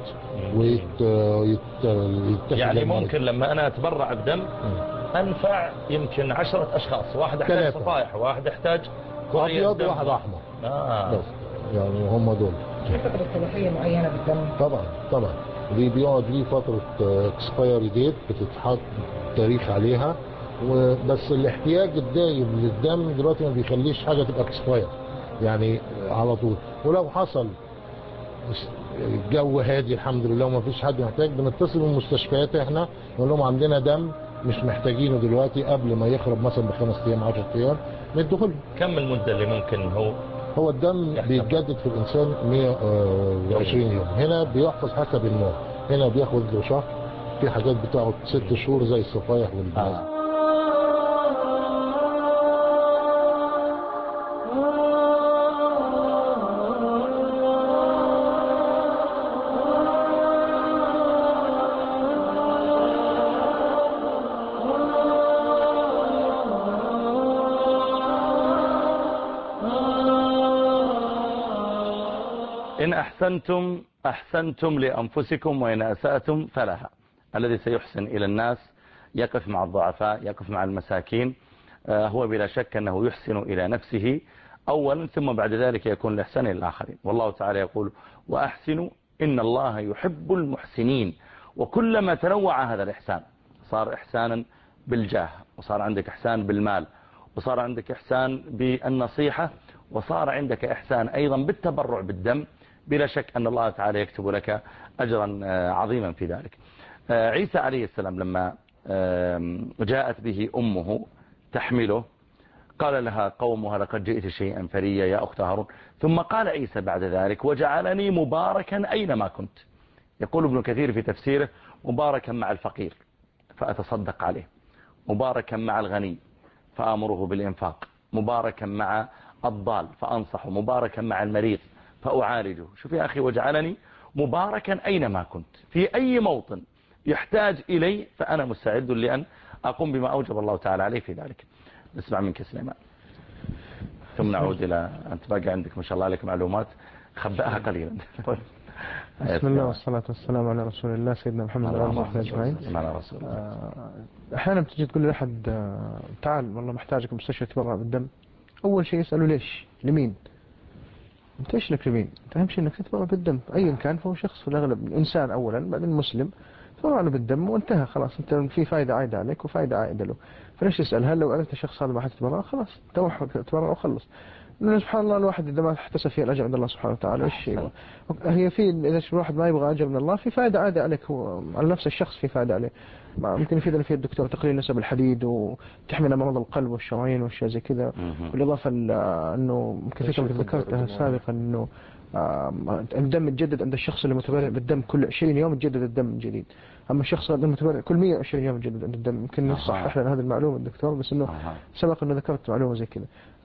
يعني ممكن لما انا اتبرع بدم انفع يمكن 10 اشخاص، واحد يحتاج صفايح، واحد يحتاج ابيض، واحد احمر. بس يعني هم دول. في فترة صلاحية معينة بالدم؟ طبعا دي بيقعد ليه فترة اكسبايري ديت بتتحط تاريخ عليها، وبس الاحتياج الدايم للدم دلوقتي ما بيخليش حاجة تبقى اكسباير يعني على طول. ولو حصل الجو هادي الحمد لله وما فيش حد محتاج، بنتصل بالمستشفيات احنا نقول لهم عندنا دم مش محتاجينه دلوقتي، قبل ما يخرب مثلا ب5 ايام 10 ايام ندخل. كم المدة اللي ممكن هو الدم بيتجدد في الانسان 120 يوم. هنا بيحفظ حسب النوع، هنا بياخد له شهر، في حاجات بتاخد 6 شهور زي الصفايح والبلازما. إن أحسنتم لأنفسكم، وإن أسأتم فلها. الذي سيحسن إلى الناس يقف مع الضعفاء، يقف مع المساكين، هو بلا شك أنه يحسن إلى نفسه أولا، ثم بعد ذلك يكون الإحسان إلى الآخرين. والله تعالى يقول وأحسنوا إن الله يحب المحسنين. وكلما تنوع هذا الإحسان، صار إحسانا بالجاه، وصار عندك إحسان بالمال، وصار عندك إحسان بالنصيحة، وصار عندك إحسان أيضا بالتبرع بالدم، بلا شك أن الله تعالى يكتب لك أجرا عظيما في ذلك. عيسى عليه السلام لما جاءت به أمه تحمله، قال لها قومها لقد جئت شيئا فريا يا أخت هارون. ثم قال عيسى بعد ذلك وجعلني مباركا أينما كنت. يقول ابن كثير في تفسيره مباركا مع الفقير فأتصدق عليه، مباركا مع الغني فأمره بالإنفاق، مباركا مع الضال فأنصحه، مباركا مع المريض فأعالجه. شوف يا أخي وجعلني مباركا أينما كنت، في أي موطن يحتاج إلي فأنا مستعد لأن أقوم بما أوجب الله تعالى عليه في ذلك. نسمع منك سليمان ثم نعود إلى أنت باقي عندك ما شاء الله عليك معلومات، خبأها قليلا. بسم الله والصلاة والسلام على رسول الله سيدنا محمد وعلى آله وصحبه أجمعين. أحيانا بتجي تقول لأحد تعال والله محتاجك مستشفى تبرع بالدم، أول شيء يسألوا ليش لمين؟ أنت إيش لك لمين؟ أنت أهم شيء إنك تتبرع بالدم أيا كان، فهو شخص في الأغلب الإنسان أولا بعدين مسلم، تبرع له بالدم وانتهى خلاص، أنت في فائدة عائدة عليك وفائدة عائدة له. فليش تسأل؟ هل لو عرفت الشخص هذا ما حتتبرع خلاص تروح تتبرع وخلص. لأن سبحان الله الواحد إذا ما احتسب فيه الأجر عند الله سبحانه وتعالى إيش شيء هي في إذا الواحد ما يبغى أجر من الله في فائدة عائدة عليك، هو على نفس الشخص في فائدة عليه. ممكن يفيدنا فيه الدكتور تقليل نسب الحديد وتحمل أمراض القلب والشرايين والأشياء زي كذا. بالإضافة إنه كثير ما ذكرتها سابقا إنه الدم يتجدد عند الشخص اللي متبرع بالدم كل 20 يوم يتجدد الدم من جديد. أما الشخص المتبرع كل 120 يوم يتجدد عند الدم. يمكن نصحح لنا هذه المعلومة الدكتور، بس إنه سبق إنه ذكرت معلومة زي كذا.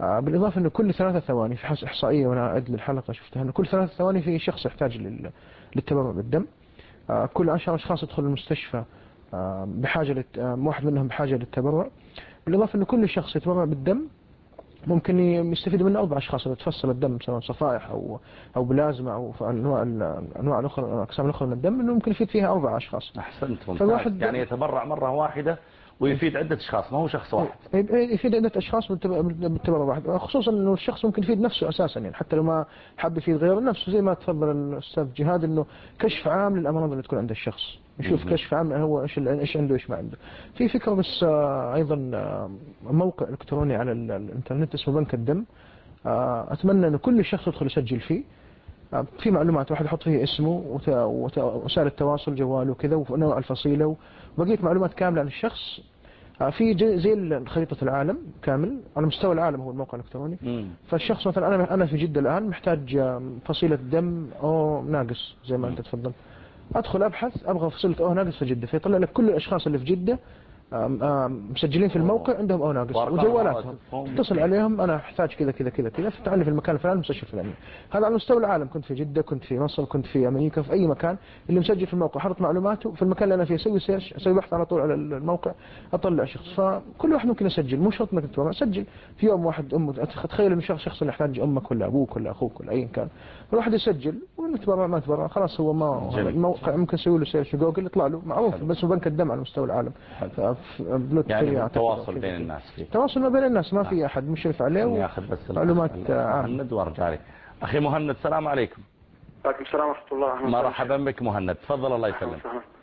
بالإضافة أنه كل 3 ثواني في حسب إحصائية وأنا أعد للحلقة شفتها أنه كل 3 ثواني في شخص يحتاج للتبرع بالدم. كل 10 أشخاص يدخل المستشفى بحاجة واحد منهم بحاجة للتبرع. بالإضافة أنه كل شخص يتبرع بالدم ممكن يستفيد منه 4 أشخاص إذا تفصل الدم سواء صفائح أو بلازما أو أنواع الأخرى الأقسام الأخرى من الدم، إنه ممكن يفيد فيها 4 أشخاص. أحسنت ممتاز. يعني يتبرع مرة واحدة ويفيد عدة أشخاص، ما هو شخص واحد. يفيد عدة أشخاص بالتبرع واحد، خصوصا إنه الشخص ممكن يفيد نفسه أساسا، يعني حتى لو ما حب يفيد غيره نفسه، زي ما تفضل الأستاذ جهاد إنه كشف عام للأمراض اللي تكون عند الشخص، يشوف كشف عام هو إيش عنده إيش ما عنده. في فكرة بس أيضا موقع إلكتروني على الإنترنت اسمه بنك الدم، أتمنى إنه كل شخص يدخل يسجل فيه. في معلومات واحد يحط فيه اسمه وسائل التواصل جواله وكذا ونوع الفصيلة وبقية معلومات كاملة عن الشخص. في زي خريطة العالم كامل على مستوى العالم، هو الموقع الإلكتروني. فالشخص مثلا أنا في جدة الآن محتاج فصيلة دم أو ناقص زي ما أنت تفضل، أدخل أبحث أبغى فصيلة أو ناقص في جدة، فيطلع لك كل الأشخاص اللي في جدة مسجلين في الموقع عندهم أو ناقص وجوالاتهم، تتصل عليهم أنا أحتاج كذا كذا كذا كذا فتعني في المكان الفلاني المستشفى الفلاني. هذا على مستوى العالم، كنت في جدة كنت في مصر كنت في أمريكا في أي مكان، اللي مسجل في الموقع حط معلوماته في المكان اللي أنا فيه أسوي سيرش أسوي بحث على طول على الموقع أطلع شخص. فكل واحد ممكن يسجل، مو شرط إنك تتبرع، سجل في يوم واحد تخيل إن شخص اللي يحتاج أمك ولا أبوك ولا أخوك ولا أي كان، الواحد يسجل ونتبرع ما تبرع خلاص هو ما الموقع ممكن يسوي له سيرش جوجل يطلع له معروف، بس بنك الدم على مستوى العالم. يعني التواصل بين الناس فيه، تواصل ما بين الناس، ما في أحد مشرف عليه وياخذ بس معلومات مهند وارجع لي. أخي مهند السلام عليكم. وعليكم السلام ورحمة الله. مرحبا بك مهند، تفضل الله يسلمك.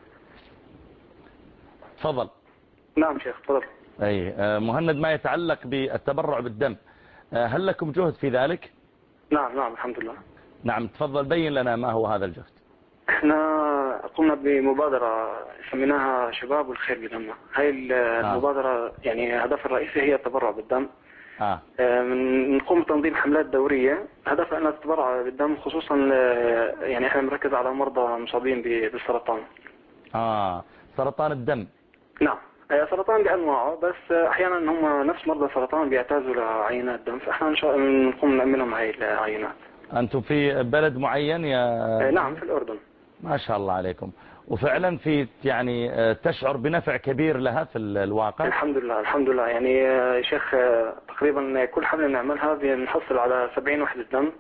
تفضل. نعم شيخ تفضل. أي مهند، ما يتعلق بالتبرع بالدم هل لكم جهد في ذلك؟ نعم الحمد لله. نعم تفضل بين لنا ما هو هذا الجهد. احنا قمنا بمبادرة سميناها شباب والخير بدمنا. هاي المبادرة يعني هدفها الرئيسي هي التبرع بالدم. نقوم بتنظيم حملات دورية هدفها أنها تتبرع بالدم، خصوصا يعني احنا نركز على مرضى مصابين بالسرطان. سرطان الدم. نعم سرطان بأنواعه، بس أحيانا هم نفس مرضى السرطان بيعتازوا لعينات دم، فاحنا إن شاء الله نقوم نأمنهم هاي العينات. أنتم في بلد معين يا؟ نعم في الأردن. ما شاء الله عليكم. وفعلا في يعني تشعر بنفع كبير لها في الواقع؟ الحمد لله يعني يا شيخ تقريبا كل حملة نعملها بنحصل على 70 وحدة دم.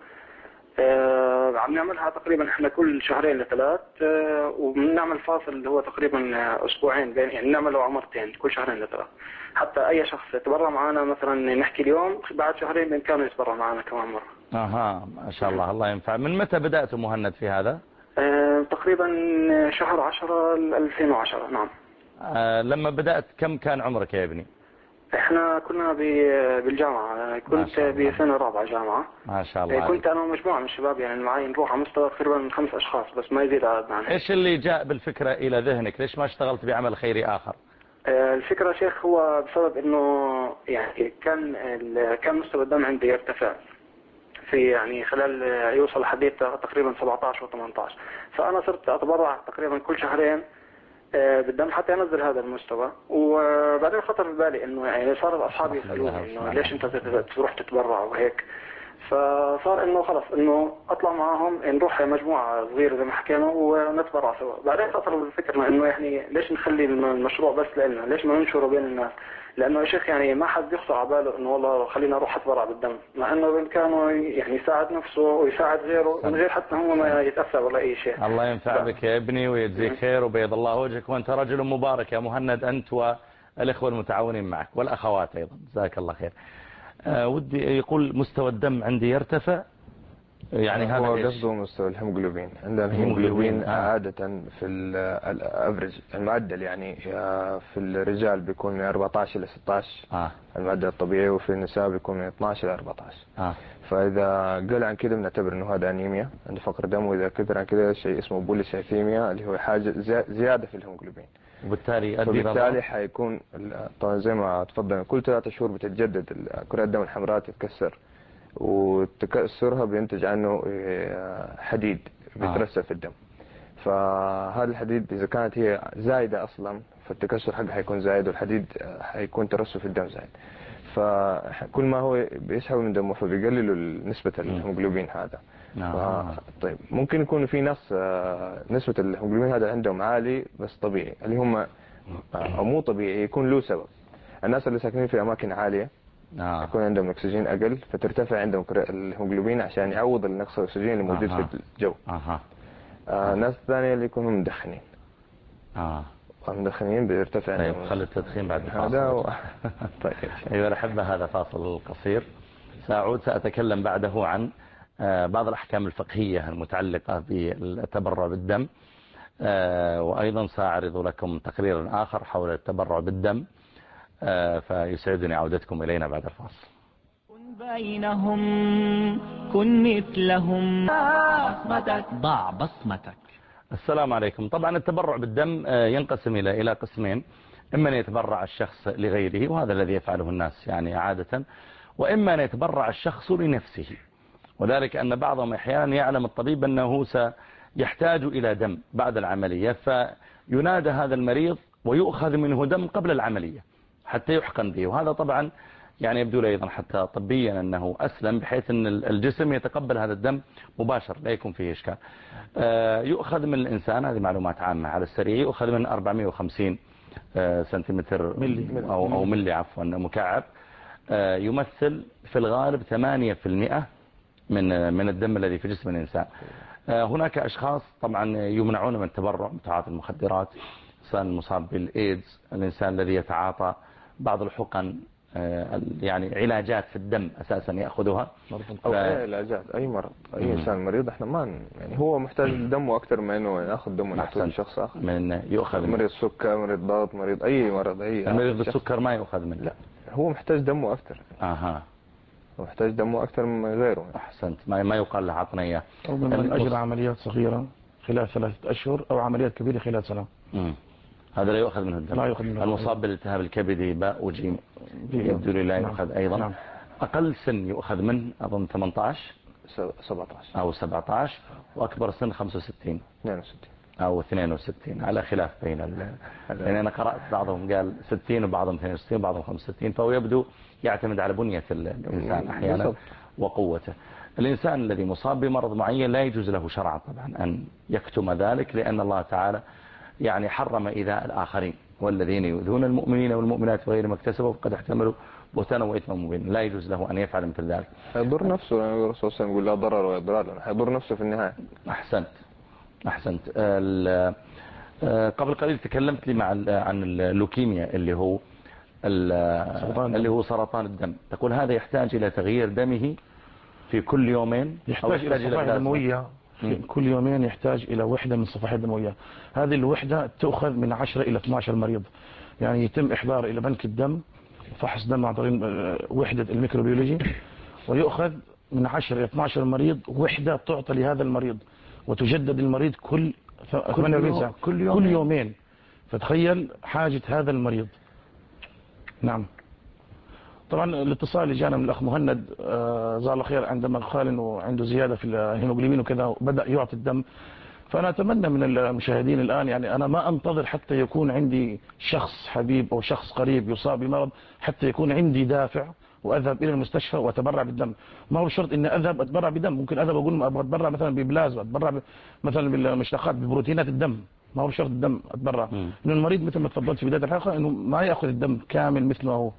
عم نعملها تقريبا احنا كل 2 ل3 وبنعمل فاصل اللي هو تقريبا 2 أسبوعين بين، يعني نعمله عمرتين كل 2 ل3 حتى اي شخص يتبرع معنا مثلا نحكي اليوم بعد 2 بإمكانه يتبرع معنا كمان مرة. ما شاء الله ينفع. من متى بدأتوا مهند في هذا؟ تقريبا شهر 10 2010. نعم. لما بدأت كم كان عمرك يا ابني؟ احنا كنا بالجامعة، كنت بسنة رابعة جامعة. ما شاء الله. كنت انا ومجموعة من الشباب يعني معي نروح على مستوى تقريبا 5 أشخاص بس ما يزيد عددنا عنه. ايش اللي جاء بالفكرة الى ذهنك؟ ليش ما اشتغلت بعمل خيري اخر؟ الفكرة شيخ هو بسبب انه يعني كان مستوى الدم عندي يرتفع في يعني خلال يوصل حديث تقريبا 17 و18، فانا صرت اتبرع تقريبا كل 2 بالدم حتى ينزل هذا المستوى. وبعدين خطر في بالي انه يعني صار اصحابي يسالوني انه ليش انت تروح تتبرع وهيك، فصار انه خلص انه اطلع معاهم نروح مجموعه صغيره زي ما حكينا ونتبرع سوا. بعدين خطر الفكره انه يعني ليش نخلي المشروع بس لنا، ليش ما ننشره بين الناس؟ لانه يا شيخ يعني ما حد يخطر على باله انه والله خلينا اروح اتبرع بالدم، مع انه بامكانه يعني يساعد نفسه ويساعد غيره من غير حتى هو ما يتاثر ولا اي شيء. الله ينفع بك يا ابني ويجزيك خير وبيض الله وجهك، وانت رجل مبارك يا مهند، انت والاخوه المتعاونين معك والاخوات ايضا، جزاك الله خير. ودي يقول مستوى الدم عندي يرتفع، يعني هذا هو قصده مستوى الهيموغلوبين. عندنا الهيموغلوبين عادة في الافريج المعدل يعني في الرجال بيكون من 14 إلى 16 المعدل الطبيعي، وفي النساء بيكون من 12 إلى 14. فإذا قل عن كده بنعتبر إنه هذا أنيميا عنده فقر دم، وإذا كثر عن كده شيء اسمه بوليسايثيميا اللي هو حاجة زيادة في الهيموغلوبين. فبالتالي حيكون طبعا زي ما تفضل كل 3 شهور بتتجدد كرات الدم الحمراء تتكسر، وتكسرها بينتج عنه حديد بيترسب في الدم. فهذا الحديد إذا كانت هي زايدة أصلا فالتكسر حقها حيكون زايد، والحديد حيكون ترسب في الدم زايد. فكل ما هو بيسحبوا من دمه فبيقللوا نسبة الهيموجلوبين هذا. طيب ممكن يكون في ناس نسبة الهيموجلوبين هذا عندهم عالي بس طبيعي، اللي هم أو مو طبيعي يكون له سبب. الناس اللي ساكنين في أماكن عالية يكون عندهم أكسجين أقل فترتفع عندهم الهيموجلوبين عشان يعوض النقص الأكسجين اللي موجود في الجو. ناس ثانية اللي يكونوا مدخنين. المدخنين بيرتفع. طيب خلي التدخين بعد الفاصل. طيب أيها الأحبة هذا فاصل قصير، سأعود سأتكلم بعده عن بعض الأحكام الفقهية المتعلقة بالتبرع بالدم، وأيضا سأعرض لكم تقريرا آخر حول التبرع بالدم، فيسعدني عودتكم إلينا بعد الفاصل. كن بينهم كن مثلهم ضع بصمتك. السلام عليكم. طبعا التبرع بالدم ينقسم إلى قسمين، إما أن يتبرع الشخص لغيره وهذا الذي يفعله الناس يعني عادة، وإما أن يتبرع الشخص لنفسه، وذلك أن بعضهم أحيانا يعلم الطبيب أنه سيحتاج إلى دم بعد العملية، فينادى هذا المريض ويؤخذ منه دم قبل العملية حتى يحقن به، وهذا طبعا يعني يبدو لي أيضا حتى طبيا أنه أسلم، بحيث أن الجسم يتقبل هذا الدم مباشر لا يكون فيه إشكال. يؤخذ من الإنسان، هذه معلومات عامة على السريع، يؤخذ من 450 سنتيمتر أو ملي عفوا مكعب، يمثل في الغالب 8% من الدم الذي في جسم الإنسان. هناك أشخاص طبعا يمنعون من التبرع بتعاطي المخدرات، الإنسان المصاب بالإيدز، الإنسان الذي يتعاطى بعض الحقن، يعني علاجات في الدم أساسا يأخذها، أو أي علاجات، أي مرض، أي إنسان مريض إحنا ما يعني هو محتاج دمه أكثر من إنه يأخذ دمه نعطيه شخص آخر. من يأخذ مريض سكر، مريض ضغط، مريض أي مرض، أي المريض بالسكر ما يأخذ منه. لا، هو محتاج دمه أكثر. هو محتاج دمه أكثر من غيره. أحسنت، ما يقال له عطنية. أو من أجل عمليات صغيرة خلال 3 أشهر أو عمليات كبيرة خلال سنة. هذا لا يؤخذ منه الدم. لا يؤخذ منه. المصاب بالالتهاب الكبدي باء وجيم يبدو لي لا يؤخذ أيضا. نعم. أقل سن يؤخذ منه أظن 18 17 أو 17، وأكبر سن 65 أو 62 على خلاف بين يعني أنا قرأت بعضهم قال 60 وبعضهم 62 وبعضهم 65، فهو يبدو يعتمد على بنية الإنسان أحيانا وقوته. الإنسان الذي مصاب بمرض معين لا يجوز له شرعا طبعا أن يكتم ذلك، لأن الله تعالى يعني حرم إيذاء الآخرين، والذين يؤذون المؤمنين والمؤمنات وغير ما اكتسبوا فقد احتملوا بهتانا وإثما مبينا، لا يجوز له أن يفعل مثل ذلك. يضر نفسه، الرسول صلى الله عليه وسلم يقول لا ضرر ولا ضرار، يضر نفسه في النهاية. أحسنت. قبل قليل تكلمت لي عن اللوكيميا اللي هو سرطان الدم، تقول هذا يحتاج إلى تغيير دمه في كل يومين، يحتاج إلى صفائح دموية كل يومين، يحتاج إلى وحدة من الصفائح الدموية. هذه الوحدة تأخذ من 10 إلى 12 مريض، يعني يتم إحضار إلى بنك الدم فحص دم عن طريق وحدة الميكروبيولوجي، ويؤخذ من 10 إلى 12 مريض وحدة تعطى لهذا المريض، وتجدد المريض كل 48 ساعة كل يومين. فتخيل حاجة هذا المريض. نعم. طبعا الاتصال اللي جانا من الأخ مهند جزاه الله خير عندما قال إنه عنده زيادة في الهيموجلوبين وكذا وبدأ يعطي الدم، فأنا أتمنى من المشاهدين الآن، يعني أنا ما أنتظر حتى يكون عندي شخص حبيب أو شخص قريب يصاب بمرض حتى يكون عندي دافع وأذهب إلى المستشفى وأتبرع بالدم. ما هو شرط إن أذهب أتبرع بدم، ممكن أذهب أقول أبغى أتبرع مثلا ببلازما، أتبرع مثلا بالمشتقات ببروتينات الدم، ما هو شرط الدم أتبرع. إنه المريض مثل ما تفضلت في بداية الحلقة إنه ما يأخذ الدم كامل مثله هو،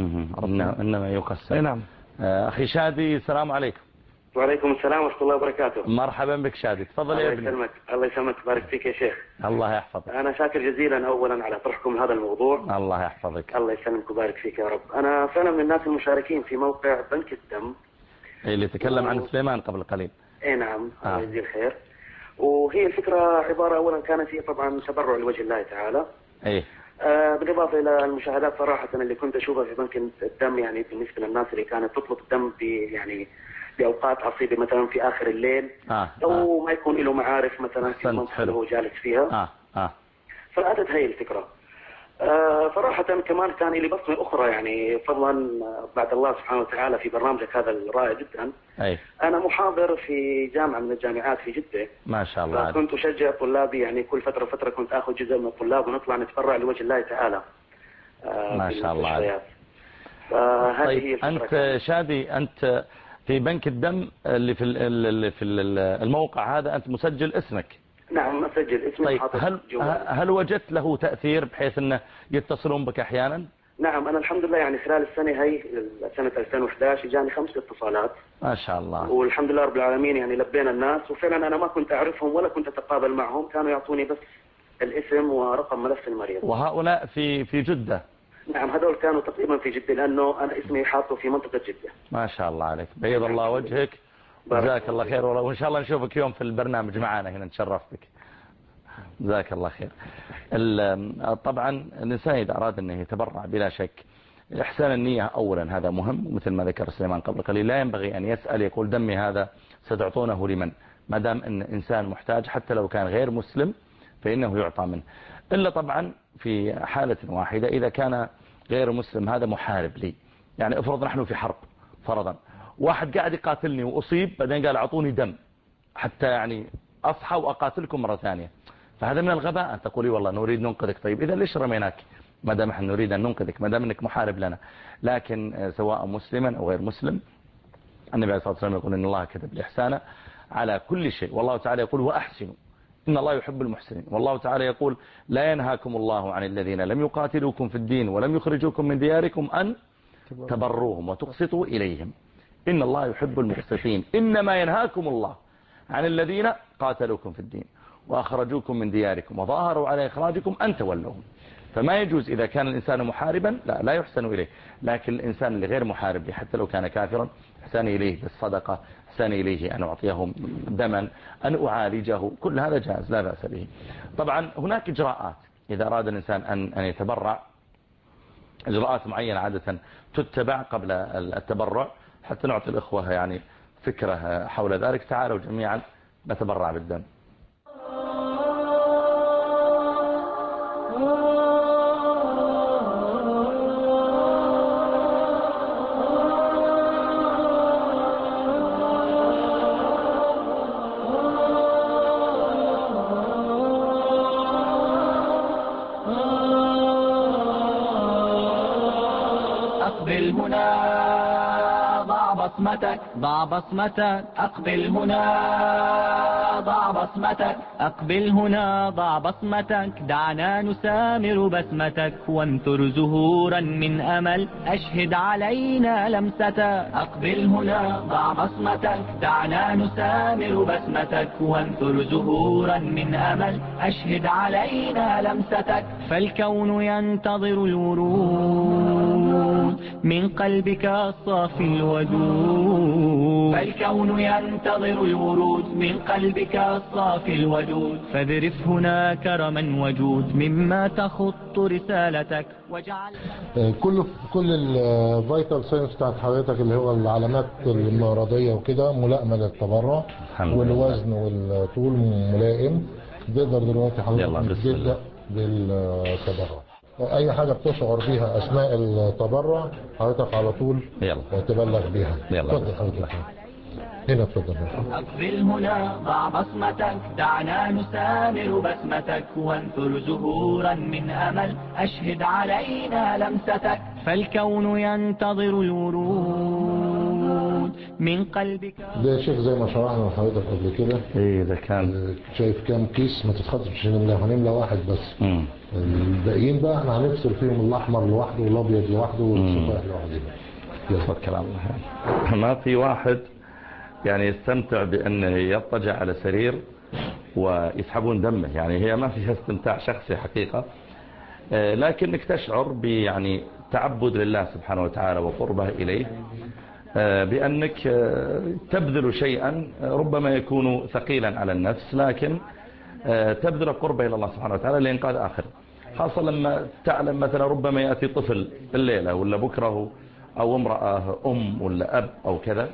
إنما يقسم. أي نعم. أخي شادي السلام عليكم. وعليكم السلام ورحمة الله وبركاته. مرحبا بك شادي، تفضل يا ابني. الله يسلمك بارك فيك يا شيخ. الله يحفظك. أنا شاكر جزيلا أولا على طرحكم هذا الموضوع. الله يحفظك. الله يسلمك وبارك فيك يا رب. أنا فعلا من الناس المشاركين في موقع بنك الدم اللي تكلم عن سليمان قبل قليل. اي نعم. الله يجزيه الخير. وهي الفكرة عبارة أولا كانت هي طبعا تبرع لوجه الله تعالى. ايه. بالإضافة إلى المشاهدات صراحة اللي كنت أشوفها في بنك الدم، يعني بالنسبة للناس اللي كانت تطلب الدم يعني بأوقات عصيبة مثلا في آخر الليل أو ما يكون له معارف مثلا في المنطقة اللي هو جالس فيها. فأتت هي الفكرة. صراحة كمان كان لي بصمة أخرى، يعني فضلا بعد الله سبحانه وتعالى في برنامجك هذا الرائع جدا. أي. أنا محاضر في جامعة من الجامعات في جدة. ما شاء الله. كنت أشجع طلابي، يعني كل فترة كنت أخذ جزء من الطلاب ونطلع نتبرع لوجه الله تعالى. ما شاء الله. فهذه هي طيب أنت شادي، أنت في بنك الدم اللي في الموقع هذا أنت مسجل اسمك؟ نعم مسجل اسمي. طيب هل وجدت له تأثير بحيث أنه يتصلون بك أحيانا؟ نعم أنا الحمد لله يعني خلال السنة هي سنة 2011 جاني 5 اتصالات ما شاء الله، والحمد لله رب العالمين يعني لبينا الناس، وفعلا أنا ما كنت أعرفهم ولا كنت أتقابل معهم، كانوا يعطوني بس الاسم ورقم ملف المريض. وهؤلاء في جدة؟ نعم هذول كانوا تقريبا في جدة، لأنه أنا اسمي حاطه في منطقة جدة. ما شاء الله عليك، بيض الله وجهك، جزاك الله خير، وإن شاء الله نشوفك يوم في البرنامج معنا هنا، نتشرف بك، جزاك الله خير. طبعا الإنسان إذا أراد أنه يتبرع بلا شك إحسان النية أولا هذا مهم، ومثل ما ذكر سليمان قبل قليل لا ينبغي أن يسأل يقول دمي هذا ستعطونه لمن، ما دام أن إنسان محتاج حتى لو كان غير مسلم فإنه يعطى منه، إلا طبعا في حالة واحدة إذا كان غير مسلم هذا محارب لي، يعني افرض نحن في حرب فرضا، واحد قاعد يقاتلني وأصيب بعدين قال أعطوني دم حتى يعني أصحى وأقاتلكم مرة ثانية، فهذا من الغباء أن تقولي والله نريد ننقذك. طيب إذا ليش رميناك ما دام احنا نريد أن ننقذك، ما دام أنك محارب لنا؟ لكن سواء مسلما أو غير مسلم النبي عليه الصلاة والسلام يقول إن الله كتب الإحسان على كل شيء، والله تعالى يقول وأحسنوا إن الله يحب المحسنين، والله تعالى يقول لا ينهاكم الله عن الذين لم يقاتلوكم في الدين ولم يخرجوكم من دياركم أن تبروهم وتقسطوا إليهم إن الله يحب المقسطين، إنما ينهاكم الله عن الذين قاتلوكم في الدين وأخرجوكم من دياركم وظاهروا على إخراجكم أن تولوهم. فما يجوز إذا كان الإنسان محاربا لا يحسن إليه، لكن الإنسان اللي غير محارب حتى لو كان كافرا أحسن إليه بالصدقة، أحسن إليه أن أعطيه دما، أن أعالجه، كل هذا جائز لا بأس به. طبعا هناك إجراءات إذا أراد الإنسان أن يتبرع، إجراءات معينة عادة تتبع قبل التبرع حتى نعطي الإخوة يعني فكرة حول ذلك. تعالوا جميعا نتبرع بالدم. أقبل هنا ضع بصمتك، ضع بصمتك، أقبل هنا ضع بصمتك، أقبل هنا ضع بصمتك، دعنا نسامر بسمتك وانثر زهورا من أمل، أشهد علينا لمستك. أقبل هنا ضع بصمتك، دعنا نسامر بسمتك وانثر زهورا من أمل، أشهد علينا لمستك. فالكون ينتظر الورود من قلبك الصافي الودود، فالكون ينتظر الورود من قلبك الصافي الودود، فاذرف هنا كرما وجود مما تخط رسالتك وجعل كل الفيتال ساينس بتاعت حضرتك اللي هو العلامات المرضية وكده ملائمة للتبرع، والوزن والطول ملائم، تقدر دلوقتي حضرتك تبدأ بالتبرع. اي حاجة بتشعر بيها اثناء التبرع حضرتك على طول تبلغ بيها. اتفضل حضرتك هنا، اتفضل. أقبل هنا ضع بصمتك، دعنا نسامر بسمتك وانثر زهورا من أمل، أشهد علينا لمستك. فالكون ينتظر الورود من قلبك. ده شيخ زي ما شرحنا لحضرتك قبل كده. ايه ده كان شايف كام كيس؟ ما تتخطش، مش هنملى واحد بس. الباقيين بقى احنا هنفصل فيهم الأحمر لوحده والأبيض لوحده والصفائح لوحده. يصل كلام ما في واحد يعني يستمتع بأنه يضطجع على سرير ويسحبون دمه، يعني هي ما فيها استمتاع شخصي حقيقة، لكنك تشعر يعني تعبد لله سبحانه وتعالى وقربه إليه، بأنك تبذل شيئا ربما يكون ثقيلا على النفس، لكن تبذل قربه إلى الله سبحانه وتعالى لإنقاذ آخر، خاصة لما تعلم مثلا ربما يأتي طفل الليلة ولا بكره أو امرأة ولا أب أو كذا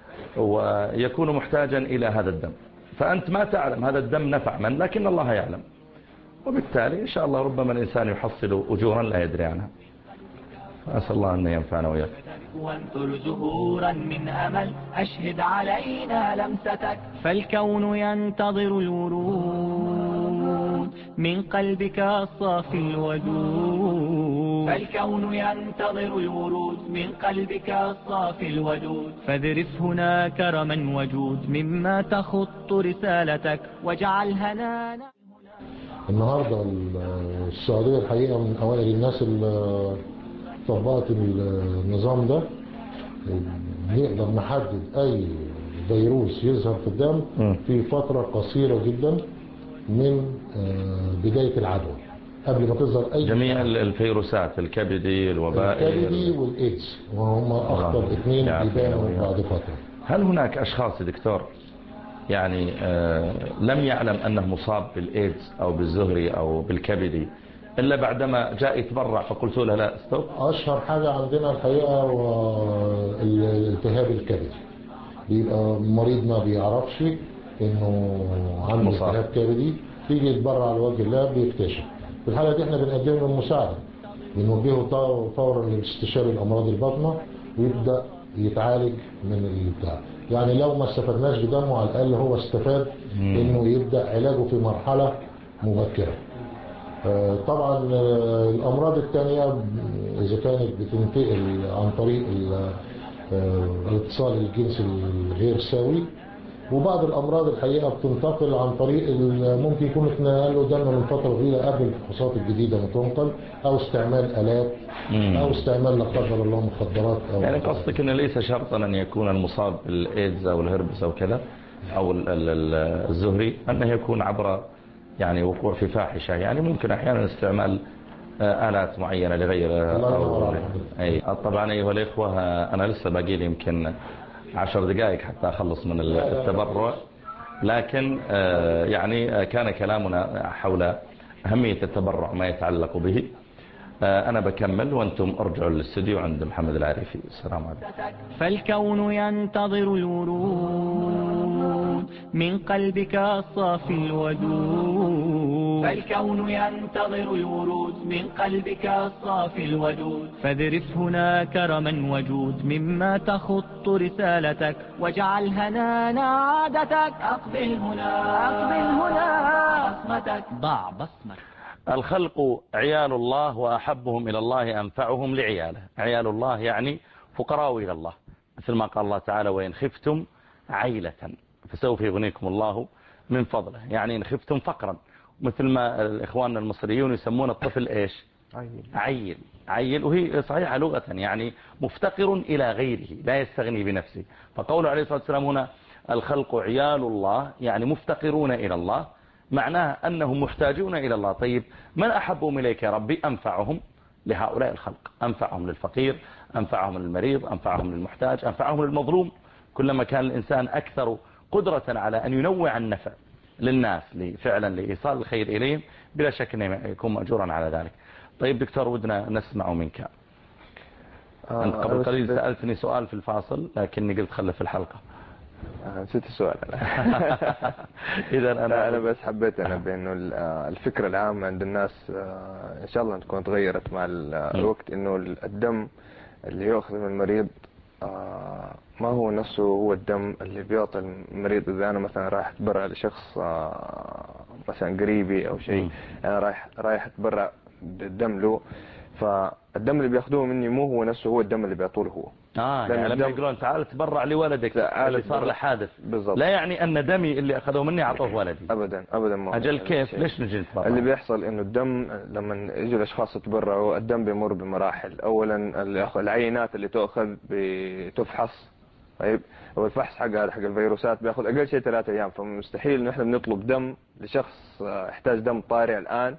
ويكون محتاجا إلى هذا الدم، فأنت ما تعلم هذا الدم نفع من، لكن الله يعلم، وبالتالي إن شاء الله ربما الإنسان يحصل أجورا لا يدري عنها. أسأل الله أن ينفعنا وياك. وانثر زهورا من أمل، أشهد علينا لمستك. فالكون ينتظر الورود من قلبك الصافي الودود. فالكون ينتظر الورود من قلبك الصافي الودود. فاذرف هنا كرما وجود مما تخط رسالتك واجعل هنانا. النهاردة السعودية الحقيقة من أوائل الناس اللي طبقت النظام ده. نقدر نحدد أي فيروس يظهر في الدم في فترة قصيرة جدا من بداية العدوى قبل ما تظهر أي جميع الفيروسات الكبدي الوبائي الكبدي والإيدز وهم أخطر اثنين بيبانوا بعد فترة. هل هناك أشخاص دكتور يعني لم يعلم أنه مصاب بالإيدز أو بالزهري أو بالكبدي إلا بعدما جاء يتبرع فقلت له لا استوب؟ أشهر حاجة عندنا الحقيقة هو الالتهاب الكبدي. بيبقى مريض ما بيعرفش إنه عنده التهاب كبدي، يجي يتبرع على وجه الله بيكتشف. في الحالة دي احنا بنقدم له المساعدة، بنوجهه فورا لاستشاري الأمراض الباطنة ويبدأ يتعالج من البتاع. يعني لو ما استفدناش بدمه على الأقل هو استفاد إنه يبدأ علاجه في مرحلة مبكرة. طبعا الأمراض الثانية إذا كانت بتنتقل عن طريق الاتصال الجنسي الغير سوي، وبعض الأمراض الحقيقة بتنتقل عن طريق ممكن يكون اتنقل له دم من فترة طويلة قبل الفحوصات الجديدة ما تنقل، أو استعمال آلات أو استعمال لا قدر الله مخدرات. أو يعني قصدك أنه ليس شرطا أن يكون المصاب بالإيدز أو الهربس أو كذا أو الزهري أنه يكون عبر يعني وقوع في فاحشة، يعني ممكن أحيانا استعمال آلات معينة لغير أي. طبعا أيها الإخوة أنا لسه باقي لي يمكن 10 دقائق حتى أخلص من التبرع، لكن يعني كان كلامنا حول أهمية التبرع ما يتعلق به. أنا بكمل وأنتم ارجعوا للاستديو عند محمد العارفي. السلام عليكم. فالكون ينتظر الورود من قلبك الصافي الودود. فالكون ينتظر الورود من قلبك الصافي الودود. فاذرف هنا كرما وجود مما تخط رسالتك واجعل هنانا عادتك. أقبل هنا بصمتك. ضع بصمتك. الخلق عيال الله وأحبهم إلى الله أنفعهم لعياله. عيال الله يعني فقراء إلى الله، مثل ما قال الله تعالى وإن خفتم عيلة فسوف يغنيكم الله من فضله. يعني إن خفتم فقرا، مثل ما الإخوان المصريون يسمون الطفل إيش؟ عيل. وهي صحيحة لغة، يعني مفتقر إلى غيره لا يستغني بنفسه. فقوله عليه الصلاة والسلام هنا الخلق عيال الله يعني مفتقرون إلى الله، معناها أنهم محتاجون إلى الله. طيب من أحبهم إليك يا ربي؟ أنفعهم لهؤلاء الخلق، أنفعهم للفقير، أنفعهم للمريض، أنفعهم للمحتاج، أنفعهم للمظلوم. كلما كان الإنسان أكثر قدرة على أن ينوع النفع للناس فعلا لإيصال الخير إليهم بلا شك أنه يكون مأجورا على ذلك. طيب دكتور ودنا نسمع منك. أنت قبل قليل سألتني سؤال في الفاصل لكني قلت خلف في الحلقة. نسيت السؤال. إذا أنا بس حبيت بأنه الفكرة العامة عند الناس إن شاء الله تكون تغيرت مع الوقت، إنه الدم اللي يأخذ من المريض ما هو نفسه هو الدم اللي بيعطي المريض. إذا أنا مثلا رايح أتبرع لشخص مثلا قريبي أو شيء، أنا رايح أتبرع بالدم له، فالدم اللي بياخذوه مني مو هو نفسه هو الدم اللي بيعطوه هو. يعني لما يقولون تعال تبرع لولدك اللي صار له حادث، لا يعني أن دمي اللي أخذوه مني أعطوه ولدي. أبدا ما أجل كيف؟ ليش نجي نتبرع؟ اللي بيحصل إنه الدم لما يجوا الأشخاص يتبرعوا الدم بيمر بمراحل. أولا العينات اللي تأخذ بتفحص، طيب والفحص حق الفيروسات بياخذ أقل شيء 3 أيام. فمستحيل إنه إحنا بنطلب دم لشخص يحتاج دم طارئ الآن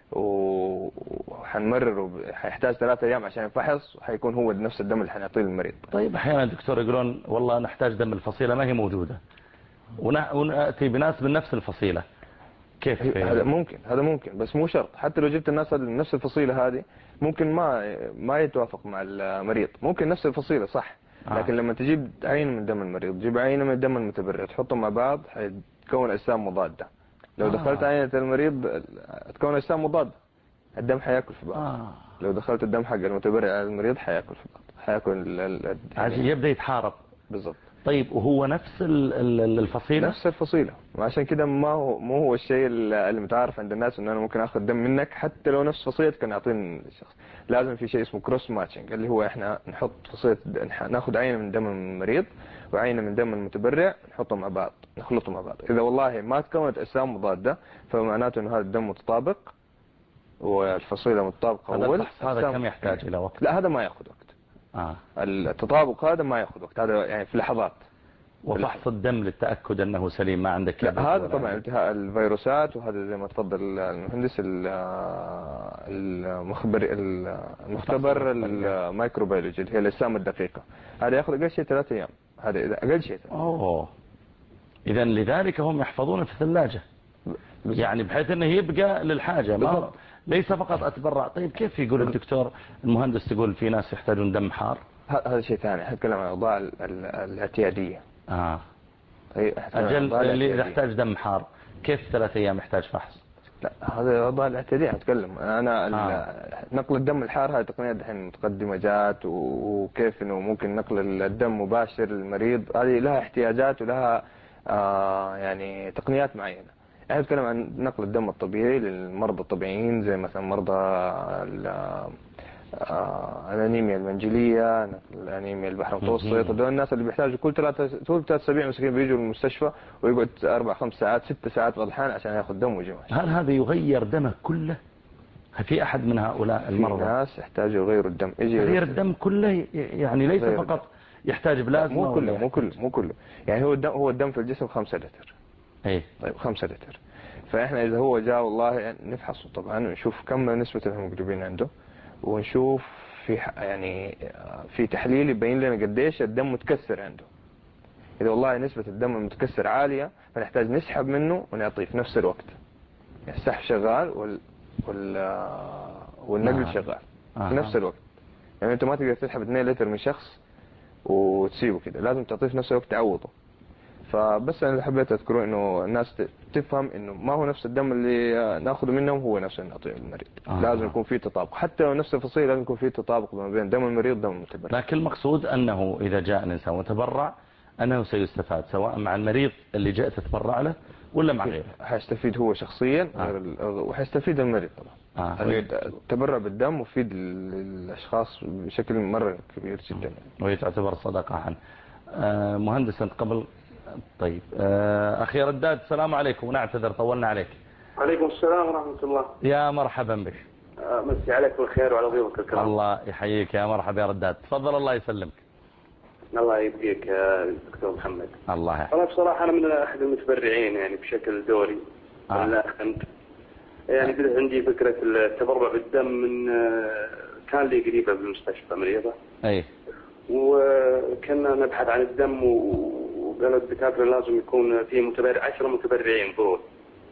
وحنمرره، حيحتاج 3 أيام عشان يفحص وحيكون هو نفس الدم اللي حنعطيه للمريض. طيب أحيانا دكتور يقولون والله نحتاج دم الفصيلة ما هي موجودة ونأتي بناس من نفس الفصيلة، كيف؟ هذا ممكن بس مو شرط. حتى لو جبت الناس من نفس الفصيلة هذه ممكن ما يتوافق مع المريض. ممكن نفس الفصيلة صح، لكن لما تجيب عينة من دم المريض تجيب عينة من دم المتبرع تحطهم مع بعض حيتكون أجسام مضادة. لو دخلت عينة المريض تكون أجسام مضادة، الدم حياكل في بعض. لو دخلت الدم حق المتبرع على المريض حياكل في بعض، حياكل يبدأ يتحارب. بالضبط. طيب وهو نفس الفصيلة؟ نفس الفصيلة، وعشان كده ما هو الشيء اللي متعارف عند الناس انه انا ممكن اخذ دم منك حتى لو نفس فصيلة كان يعطيني الشخص. لازم في شيء اسمه كروس ماتشنج، اللي هو احنا نحط فصيلة، ناخذ عينة من دم المريض وعينة من دم المتبرع، نحطهم مع بعض، نخلطهم مع بعض. اذا والله ما تكونت اجسام مضادة فمعناته انه هذا الدم متطابق والفصيلة متطابقة. هذا الفحص هذا كم يحتاج الى وقت؟ لا هذا ما ياخذ وقت. التطابق هذا ما ياخذ وقت، هذا يعني في لحظات. وفحص الدم للتأكد أنه سليم ما عندك كبد؟ هذا طبعا انتهاء الفيروسات، وهذا زي ما تفضل المهندس المختبر الميكروبيولوجي اللي هي الأجسام الدقيقة، هذا يأخذ أقل شيء 3 أيام، هذا أقل شيء. إذا لذلك هم يحفظونه في الثلاجة يعني بحيث أنه يبقى للحاجة، ما ليس فقط أتبرع. طيب كيف يقول الدكتور المهندس تقول في ناس يحتاجون دم حار؟ هذا شيء ثاني، نتكلم عن الأوضاع الاعتيادية. أجل اللي يحتاج دم حار كيف 3 أيام يحتاج فحص؟ لا هذا الأوضاع الاعتيادية أتكلم أنا. نقل الدم الحار هذه تقنية دحين متقدمة جات، وكيف إنه ممكن نقل الدم مباشر للمريض، هذه لها احتياجات ولها يعني تقنيات معينة. احنا نتكلم عن نقل الدم الطبيعي للمرضى الطبيعيين زي مثلا مرضى الانيميا المنجليه، الانيميا البحر المتوسط، دول الناس اللي بيحتاجوا كل 3 أسابيع مسكين بيجوا المستشفى ويقعد 4-5 ساعات 6 ساعات بعض الأحيان عشان ياخذ دم ويجي. هل هذا يغير دمه كله؟ في أحد من هؤلاء المرضى في ناس يحتاجوا يغيروا الدم، تغيير الدم كله يعني ليس فقط يحتاج بلازما؟ مو كله يعني هو الدم في الجسم 5 لتر. طيب 5 لتر، فاحنا اذا هو جاء والله نفحصه طبعا ونشوف كم نسبة الهيموجلوبين عنده، ونشوف في تحليل يبين لنا قديش الدم متكسر عنده. اذا والله نسبة الدم المتكسر عالية فنحتاج نسحب منه ونعطيه في نفس الوقت، يعني السحب شغال والنقل شغال في نفس الوقت. يعني انت ما تقدر تسحب 2 لتر من شخص وتسيبه كده، لازم تعطيه في نفس الوقت تعوضه. فبس انا حبيت اذكره انه الناس تفهم انه ما هو نفس الدم اللي ناخذه منهم هو نفس اللي نعطيه للمريض. لازم يكون في تطابق، حتى لو نفس الفصيله لازم يكون في تطابق ما بين دم المريض ودم المتبرع. لكن المقصود انه اذا جاء الانسان وتبرع انه سيستفاد سواء مع المريض اللي جاء تتبرع له ولا مع غيره. حيستفيد هو شخصيا وحيستفيد المريض طبعا. التبرع بالدم مفيد للاشخاص بشكل مره كبير جدا، وهي تعتبر صدقه عنه. مهندس انت قبل طيب أخي رداد السلام عليكم ونعتذر طولنا عليك. عليكم السلام ورحمة الله. يا مرحبا بك. مسي عليك بالخير وعلى ضيوفك الكرام. الله يحييك يا مرحبا يا رداد، تفضل الله يسلمك. الله يبقيك يا دكتور محمد. الله يحييك. أنا بصراحة أنا من أحد المتبرعين يعني بشكل دوري. يعني بدأت عندي فكرة التبرع بالدم من كان لي قريبة بالمستشفى مريضة. وكنا نبحث عن الدم وقالوا الدكاترة لازم يكون في متبرع 10 متبرعين ضروري.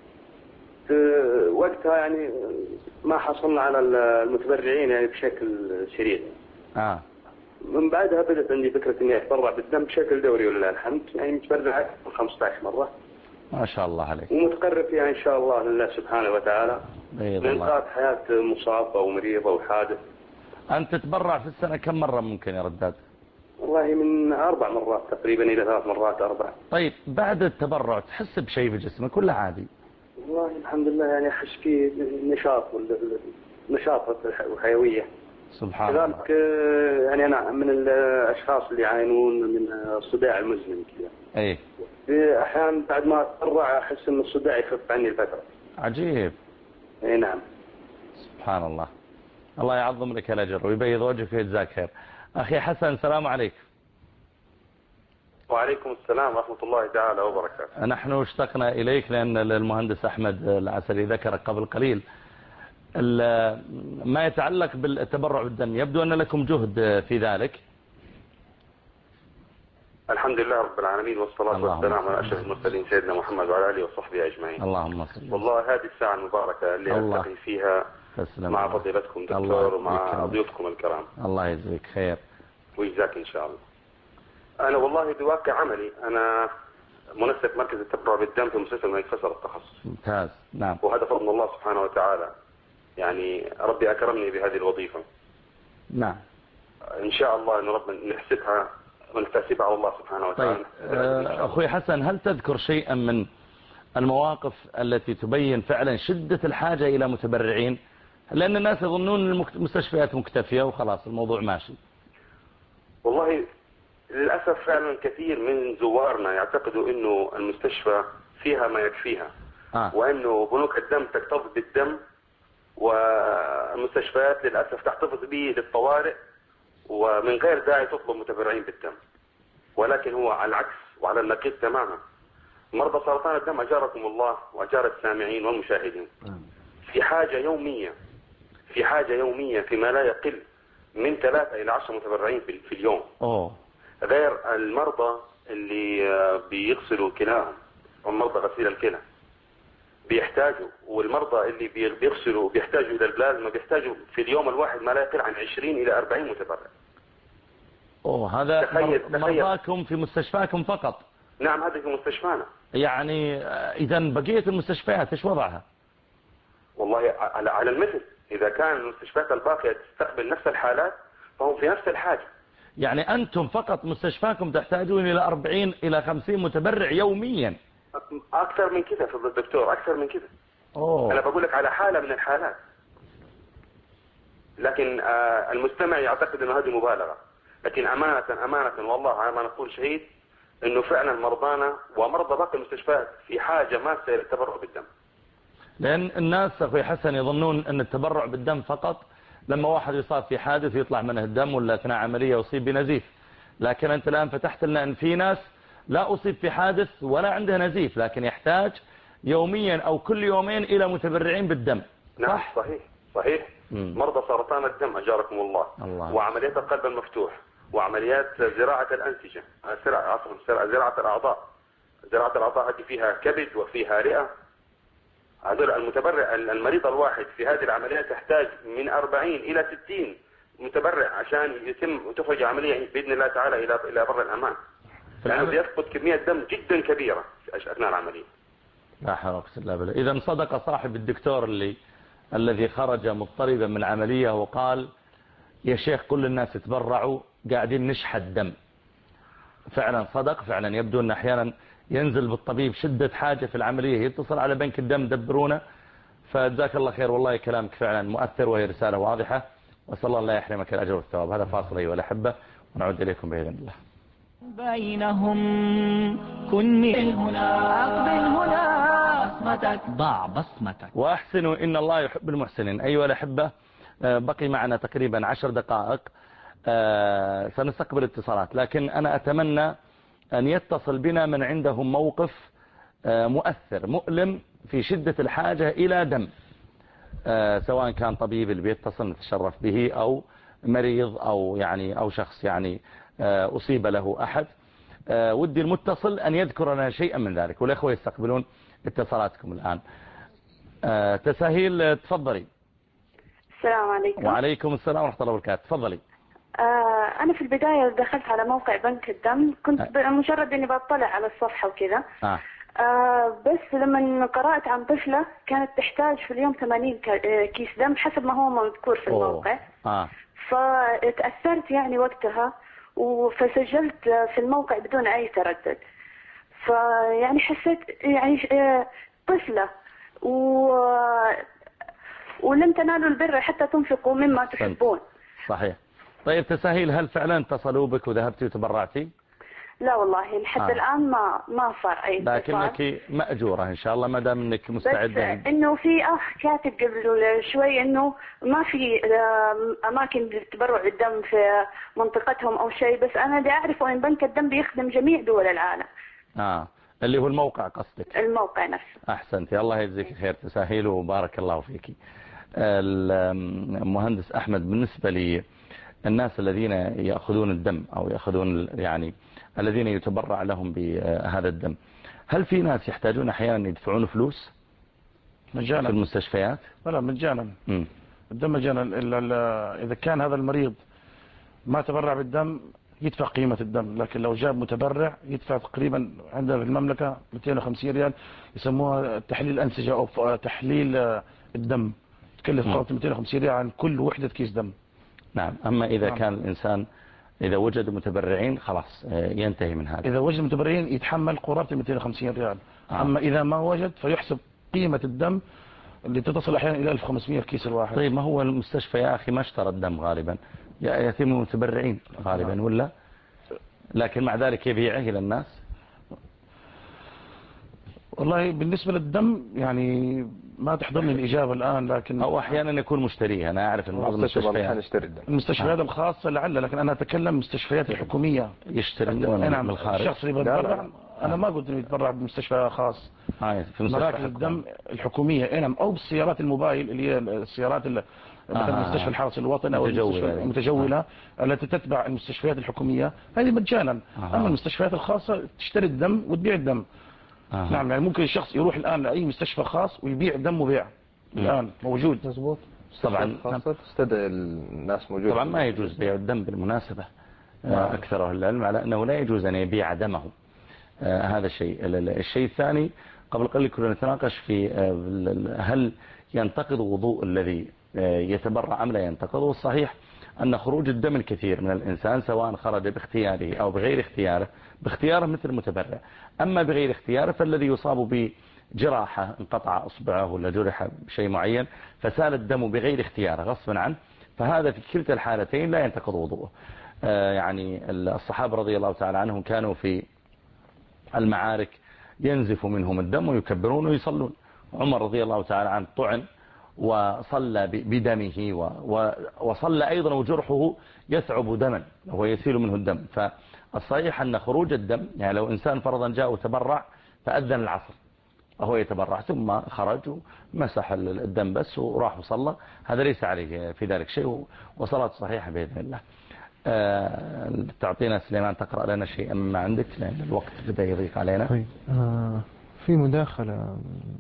وقتها يعني ما حصلنا على المتبرعين يعني بشكل سريع. من بعدها بدأت عندي فكرة اني اتبرع بالدم بشكل دوري ولله الحمد، يعني متبرع أكثر من 15 مرة. ما شاء الله عليك. ومتقرب فيها ان شاء الله لله سبحانه وتعالى لإنقاذ حياة مصاب او مريض او حادث. انت تتبرع في السنة كم مرة ممكن يا رداد؟ والله من 4 مرات تقريبا الى 3 مرات 4. طيب بعد التبرع تحس بشيء في جسمك ولا عادي؟ والله الحمد لله يعني احس في نشاط وحيوية. سبحان الله. كذلك يعني انا من الاشخاص اللي يعانون من الصداع المزمن كذا. في احيان بعد ما اتبرع احس ان الصداع يخف عني الفترة. عجيب. نعم. سبحان الله. الله يعظم لك الاجر ويبيض وجهك ويجزاك خير. أخي حسن السلام عليكم. وعليكم السلام ورحمة الله تعالى وبركاته. نحن اشتقنا إليك لأن المهندس أحمد العسلي ذكرك قبل قليل ما يتعلق بالتبرع بالدم، يبدو أن لكم جهد في ذلك. الحمد لله رب العالمين والصلاة والسلام على أشرف المرسلين سيدنا محمد وعلى آله وصحبه أجمعين. اللهم صل. والله هذه الساعة المباركة اللي ألتقي فيها مع فضيلتكم دكتور ومع ضيوفكم الكرام. الله يجزيك خير ويجزاك إن شاء الله. أنا والله بواقع عملي أنا منسق مركز التبرع بالدم في مستشفى الملك فيصل التخصص. ممتاز. نعم. وهذا فضل الله سبحانه وتعالى، يعني ربي أكرمني بهذه الوظيفة. نعم. إن شاء الله أن ربنا نحسبها ونحتسب على الله سبحانه وتعالى. طيب أخوي حسن، هل تذكر شيئا من المواقف التي تبين فعلا شدة الحاجة إلى متبرعين؟ لأن الناس يظنون المستشفيات مكتفية وخلاص الموضوع ماشي. والله للأسف فعلا كثير من زوارنا يعتقدوا أنه المستشفى فيها ما يكفيها، وأنه بنوك الدم تحتفظ بالدم والمستشفيات للأسف تحتفظ به للطوارئ ومن غير داعي تطلب متبرعين بالدم. ولكن هو على العكس وعلى النقيض تماما. مرضى سرطان الدم أجاركم الله وأجار السامعين والمشاهدين في حاجة يومية فيما لا يقل من 3 إلى 10 متبرعين في اليوم. غير المرضى اللي بيغسلوا كلاهم ومرضى غسيل الكلى بيحتاجوا، والمرضى اللي بيغسلوا بيحتاجوا إلى البلازما بيحتاجوا في اليوم الواحد ما لا يقل عن 20 إلى 40 متبرع. هذا مرضاكم في مستشفاكم فقط؟ نعم هذا في مستشفانا. يعني إذا بقية المستشفيات إيش وضعها؟ والله على المثل، إذا كان المستشفيات الباقية تستقبل نفس الحالات فهم في نفس الحاجة. يعني أنتم فقط مستشفاكم تحتاجون إلى 40 إلى 50 متبرع يوميا؟ أكثر من كده فضل الدكتور، أكثر من كده. أنا بقول لك على حالة من الحالات، لكن المستمع يعتقد أن هذه مبالغة، لكن أمانة والله ما نقول شهيد أنه فعلا مرضانا ومرضى باقي المستشفيات في حاجة ماسة للتبرع بالدم. لأن الناس أخوي حسن يظنون أن التبرع بالدم فقط لما واحد يصاب في حادث يطلع منه الدم ولا أثناء عملية يصيب بنزيف، لكن أنت الآن فتحت لنا أن في ناس لا أصيب في حادث ولا عنده نزيف لكن يحتاج يوميا أو كل يومين إلى متبرعين بالدم. نعم صحيح. مرضى سرطان الدم أجاركم الله. وعمليات القلب المفتوح وعمليات زراعة الأنسجة، زراعة الأعضاء. زراعة الأعضاء هذه فيها كبد وفيها رئة. هذول المتبرع المريض الواحد في هذه العمليات تحتاج من 40 إلى 60 متبرع عشان يتم تخرج عملية بإذن الله تعالى إلى بر الأمان، لأنه يفقد كمية دم جدا كبيرة أثناء العملية. لا حول ولا قوة إلا بالله. إذا صدق صاحب الدكتور الذي خرج مضطربا من عملية وقال يا شيخ كل الناس يتبرعوا قاعدين نشحت دم. فعلا صدق، فعلا يبدو أن أحيانا ينزل بالطبيب شدة حاجة في العملية يتصل على بنك الدم دبرونا. فجزاك الله خير، والله كلامك فعلا مؤثر وهي رسالة واضحة، وصلى الله يحرمك الأجر والثواب. هذا فاصل أيها الأحبة ونعود إليكم بإذن الله. بينهم كن من هنا أقبل هنا بصمتك ضع بصمتك وأحسنوا إن الله يحب المحسنين. أيها الأحبة بقي معنا تقريبا 10 دقائق سنستقبل اتصالات، لكن أنا أتمنى أن يتصل بنا من عندهم موقف مؤثر مؤلم في شدة الحاجة إلى دم، سواء كان طبيب اللي بيتصل نتشرف به أو مريض أو شخص أصيب له أحد. ودي المتصل أن يذكر لنا شيئا من ذلك، والأخوة يستقبلون اتصالاتكم الآن. تساهيل تفضلي. السلام عليكم. وعليكم السلام ورحمة الله وبركاته. تفضلي. أنا في البداية دخلت على موقع بنك الدم، كنت مجرد إني بطلع على الصفحة وكذا. بس لما قرأت عن طفلة كانت تحتاج في اليوم 80 كيس دم حسب ما هو مذكور في الموقع. فتأثرت وقتها فسجلت في الموقع بدون أي تردد. حسيت طفلة ولن تنالوا البر حتى تنفقوا مما تحبون. صحيح. طيب تساهيل، هل فعلا اتصلوا بك وذهبتي وتبرعتي؟ لا والله لحد الآن ما صار أي اتصال. لكنك مأجورة إن شاء الله ما دام إنك مستعدة. بس إنه في أخ كاتب قبل شوي إنه ما في أماكن للتبرع بالدم في منطقتهم أو شيء، بس أنا اللي أعرفه إن بنك الدم بيخدم جميع دول العالم. اللي هو الموقع قصدك؟ الموقع نفسه. أحسنتي، الله يجزيك خير تساهيل وبارك الله فيك. المهندس أحمد، بالنسبة لي الناس الذين يأخذون الدم أو يأخذون الذين يتبرع لهم بهذا الدم، هل في ناس يحتاجون أحيانا يدفعون فلوس مجانا في المستشفيات؟ لا مجانا. الدم مجانا إلا إذا كان هذا المريض ما تبرع بالدم يدفع قيمة الدم، لكن لو جاب متبرع يدفع تقريبا عندنا في المملكة 250 ريال يسموها تحليل الأنسجة أو تحليل الدم، تكلف قرابة 250 ريال عن كل وحدة كيس دم. نعم. أما إذا كان الإنسان إذا وجد متبرعين خلاص ينتهي من هذا. إذا وجد متبرعين يتحمل قرابة 250 ريال. أما إذا ما وجد فيحسب قيمة الدم اللي تصل أحيانا إلى 1500 في كيس الواحد. طيب ما هو المستشفى يا أخي ما اشترى الدم غالبا، يأتي من المتبرعين غالبا ولا؟ لكن مع ذلك يبيعه إلى الناس. والله بالنسبة للدم يعني ما تحضرني الإجابة الآن، لكن أو أحيانا يكون مشتريه. أنا أعرف أن بعض المستشفيات الخاصة لعل، لكن أنا أتكلم المستشفيات الحكومية يشترون من الخارج. الشخص اللي بيتبرع أنا ما قلت إنه يتبرع بمستشفى خاص. في مراكز الدم الحكومية نعم، أو بالسيارات الموبايل اللي هي السيارات مثلا مستشفى الحرس الوطني أو المتجولة التي تتبع المستشفيات الحكومية، هذه مجانا. أما المستشفيات الخاصة تشتري الدم وتبيع الدم. نعم، يعني ممكن الشخص يروح الآن لأي مستشفى خاص ويبيع دم وبيع الآن موجود. مظبوط. طبعا تستدعي الناس موجود. طبعا ما يجوز بيع الدم بالمناسبة. أكثر العلم على أنه لا يجوز أن يبيع دمه. هذا الشيء. الشيء الثاني قبل قليل كنا نتناقش في هل ينتقض وضوء الذي يتبرع أم لا ينتقض. والصحيح أن خروج الدم الكثير من الإنسان سواء خرج باختياره أو بغير اختياره، باختياره مثل المتبرع، أما بغير اختياره فالذي يصاب بجراحة انقطع أصبعه ولا جرح بشيء معين فسال الدم بغير اختياره غصبا عنه، فهذا في كلتا الحالتين لا ينتقض وضوءه. يعني الصحابة رضي الله تعالى عنهم كانوا في المعارك ينزف منهم الدم ويكبرون ويصلون. عمر رضي الله تعالى عنه طعن وصلى بدمه وصلى أيضا وجرحه يثعب دما وهو يسيل منه الدم. فالصحيح أن خروج الدم يعني لو إنسان فرضا جاء وتبرع فأذن العصر وهو يتبرع ثم خرج ومسح الدم بس وراح وصلى، هذا ليس عليه في ذلك شيء وصلاة صحيحة بإذن الله. تعطينا سليمان تقرأ لنا شيئا مما عندك لأن الوقت بدأ يضيق علينا. في مداخلة